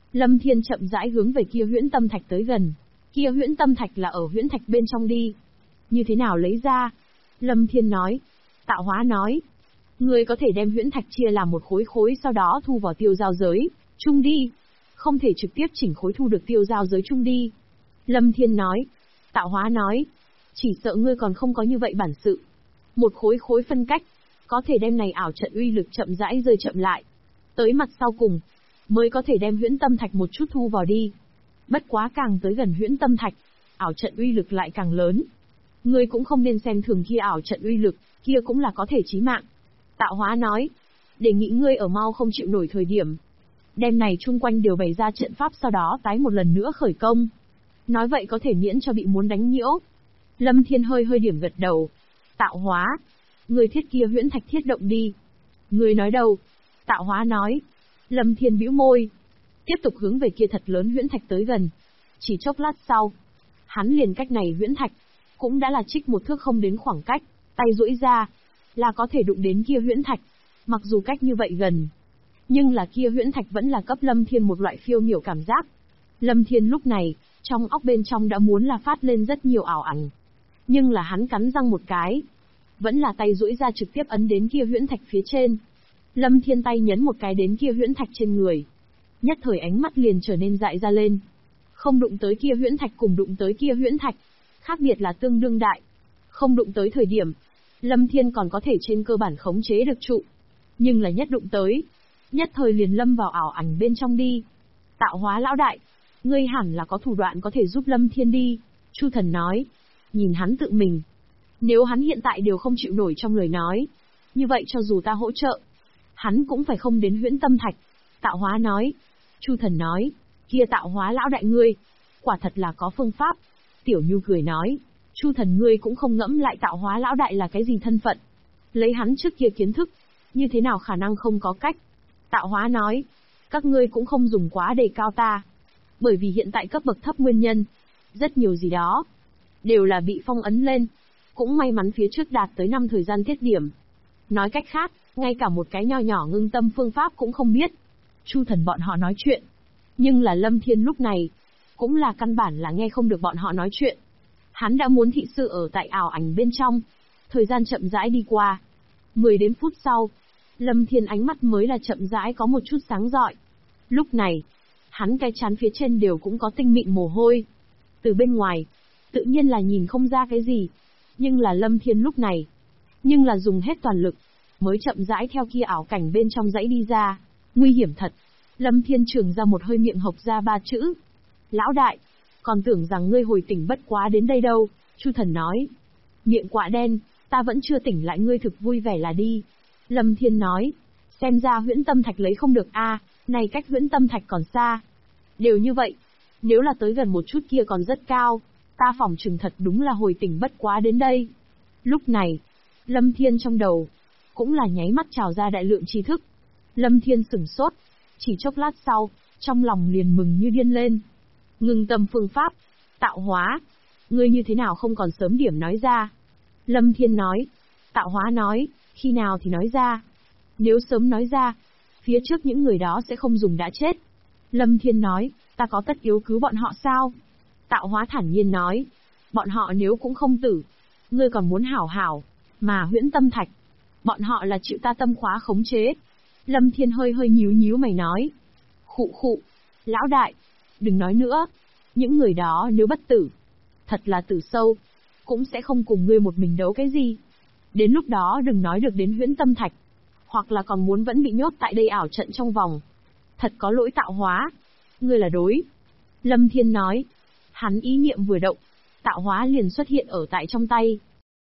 Lâm Thiên chậm rãi hướng về kia huyễn tâm thạch tới gần. Kia huyễn tâm thạch là ở huyễn thạch bên trong đi. Như thế nào lấy ra? Lâm Thiên nói. Tạo hóa nói. Ngươi có thể đem huyễn thạch chia làm một khối khối sau đó thu vào tiêu giao giới chung đi. Không thể trực tiếp chỉnh khối thu được tiêu giao giới chung đi. Lâm Thiên nói. Tạo hóa nói. Chỉ sợ ngươi còn không có như vậy bản sự. Một khối khối phân cách, có thể đem này ảo trận uy lực chậm rãi rơi chậm lại. Tới mặt sau cùng, mới có thể đem huyễn tâm thạch một chút thu vào đi. Bất quá càng tới gần huyễn tâm thạch, ảo trận uy lực lại càng lớn. Ngươi cũng không nên xem thường kia ảo trận uy lực, kia cũng là có thể chí mạng. Tạo hóa nói, đề nghị ngươi ở mau không chịu nổi thời điểm. Đêm này chung quanh đều bày ra trận pháp sau đó tái một lần nữa khởi công. Nói vậy có thể miễn cho bị muốn đánh nhiễu. Lâm Thiên hơi hơi điểm gật đầu. Tạo hóa, ngươi thiết kia huyễn thạch thiết động đi. Ngươi nói đâu? Tạo hóa nói. Lâm Thiên bĩu môi. Tiếp tục hướng về kia thật lớn huyễn thạch tới gần. Chỉ chốc lát sau, hắn liền cách này huyễn thạch, cũng đã là trích một thước không đến khoảng cách, tay duỗi ra, là có thể đụng đến kia huyễn thạch. Mặc dù cách như vậy gần, nhưng là kia huyễn thạch vẫn là cấp Lâm Thiên một loại phiêu miểu cảm giác. Lâm Thiên lúc này, trong óc bên trong đã muốn là phát lên rất nhiều ảo ảnh. Nhưng là hắn cắn răng một cái, vẫn là tay duỗi ra trực tiếp ấn đến kia huyễn thạch phía trên. Lâm Thiên tay nhấn một cái đến kia huyễn thạch trên người. Nhất thời ánh mắt liền trở nên dại ra lên. Không đụng tới kia huyễn thạch cùng đụng tới kia huyễn thạch, khác biệt là tương đương đại. Không đụng tới thời điểm, Lâm Thiên còn có thể trên cơ bản khống chế được trụ. Nhưng là nhất đụng tới, nhất thời liền lâm vào ảo ảnh bên trong đi. Tạo hóa lão đại, ngươi hẳn là có thủ đoạn có thể giúp Lâm Thiên đi. Chu Thần nói, nhìn hắn tự mình. Nếu hắn hiện tại đều không chịu nổi trong lời nói, như vậy cho dù ta hỗ trợ, hắn cũng phải không đến huyễn tâm thạch. Tạo hóa nói. Chu Thần nói, kia tạo hóa lão đại ngươi, quả thật là có phương pháp. Tiểu Nhu cười nói, Chu Thần ngươi cũng không ngẫm lại tạo hóa lão đại là cái gì thân phận. Lấy hắn trước kia kiến thức, như thế nào khả năng không có cách. Tạo hóa nói, các ngươi cũng không dùng quá đề cao ta. Bởi vì hiện tại cấp bậc thấp nguyên nhân, rất nhiều gì đó, đều là bị phong ấn lên. Cũng may mắn phía trước đạt tới 5 thời gian tiết điểm. Nói cách khác, ngay cả một cái nho nhỏ ngưng tâm phương pháp cũng không biết. Chu Thần bọn họ nói chuyện. Nhưng là Lâm Thiên lúc này, cũng là căn bản là nghe không được bọn họ nói chuyện. Hắn đã muốn thị sự ở tại ảo ảnh bên trong. Thời gian chậm rãi đi qua. 10 đến phút sau, Lâm Thiên ánh mắt mới là chậm rãi có một chút sáng rọi. Lúc này, hắn cái trán phía trên đều cũng có tinh mịn mồ hôi. Từ bên ngoài, tự nhiên là nhìn không ra cái gì. Nhưng là Lâm Thiên lúc này, nhưng là dùng hết toàn lực, mới chậm rãi theo kia ảo cảnh bên trong dãy đi ra. Nguy hiểm thật. Lâm Thiên trường ra một hơi miệng hộc ra 3 chữ. Lão đại, còn tưởng rằng ngươi hồi tỉnh bất quá đến đây đâu. Chu Thần nói. Miệng quạ đen, ta vẫn chưa tỉnh lại ngươi thực vui vẻ là đi. Lâm Thiên nói. Xem ra huyễn tâm thạch lấy không được a, này cách huyễn tâm thạch còn xa. Đều như vậy, nếu là tới gần một chút kia còn rất cao, ta phỏng chừng thật đúng là hồi tỉnh bất quá đến đây. Lúc này, Lâm Thiên trong đầu, cũng là nháy mắt trào ra đại lượng tri thức. Lâm Thiên sửng sốt, chỉ chốc lát sau, trong lòng liền mừng như điên lên. Ngưng tâm phương pháp, tạo hóa, ngươi như thế nào không còn sớm điểm nói ra. Lâm Thiên nói, tạo hóa nói, khi nào thì nói ra. Nếu sớm nói ra, phía trước những người đó sẽ không dùng đã chết. Lâm Thiên nói, ta có tất yếu cứu bọn họ sao? Tạo hóa thản nhiên nói, bọn họ nếu cũng không tử, ngươi còn muốn hảo hảo, mà huyễn tâm thạch, bọn họ là chịu ta tâm khóa khống chế. Lâm Thiên hơi hơi nhíu nhíu mày nói, khụ khụ, lão đại, đừng nói nữa, những người đó nếu bất tử, thật là tử sâu, cũng sẽ không cùng ngươi một mình đấu cái gì. Đến lúc đó đừng nói được đến huyễn tâm thạch, hoặc là còn muốn vẫn bị nhốt tại đây ảo trận trong vòng. Thật có lỗi tạo hóa, ngươi là đối. Lâm Thiên nói, hắn ý niệm vừa động, tạo hóa liền xuất hiện ở tại trong tay.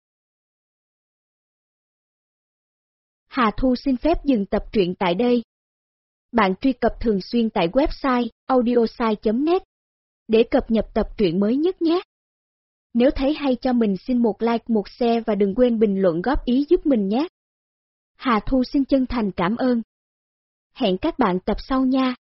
Hà Thu xin phép dừng tập truyện tại đây. Bạn truy cập thường xuyên tại website audiosai.net để cập nhật tập truyện mới nhất nhé. Nếu thấy hay cho mình xin một like, một share và đừng quên bình luận góp ý giúp mình nhé. Hà Thu xin chân thành cảm ơn. Hẹn các bạn tập sau nha.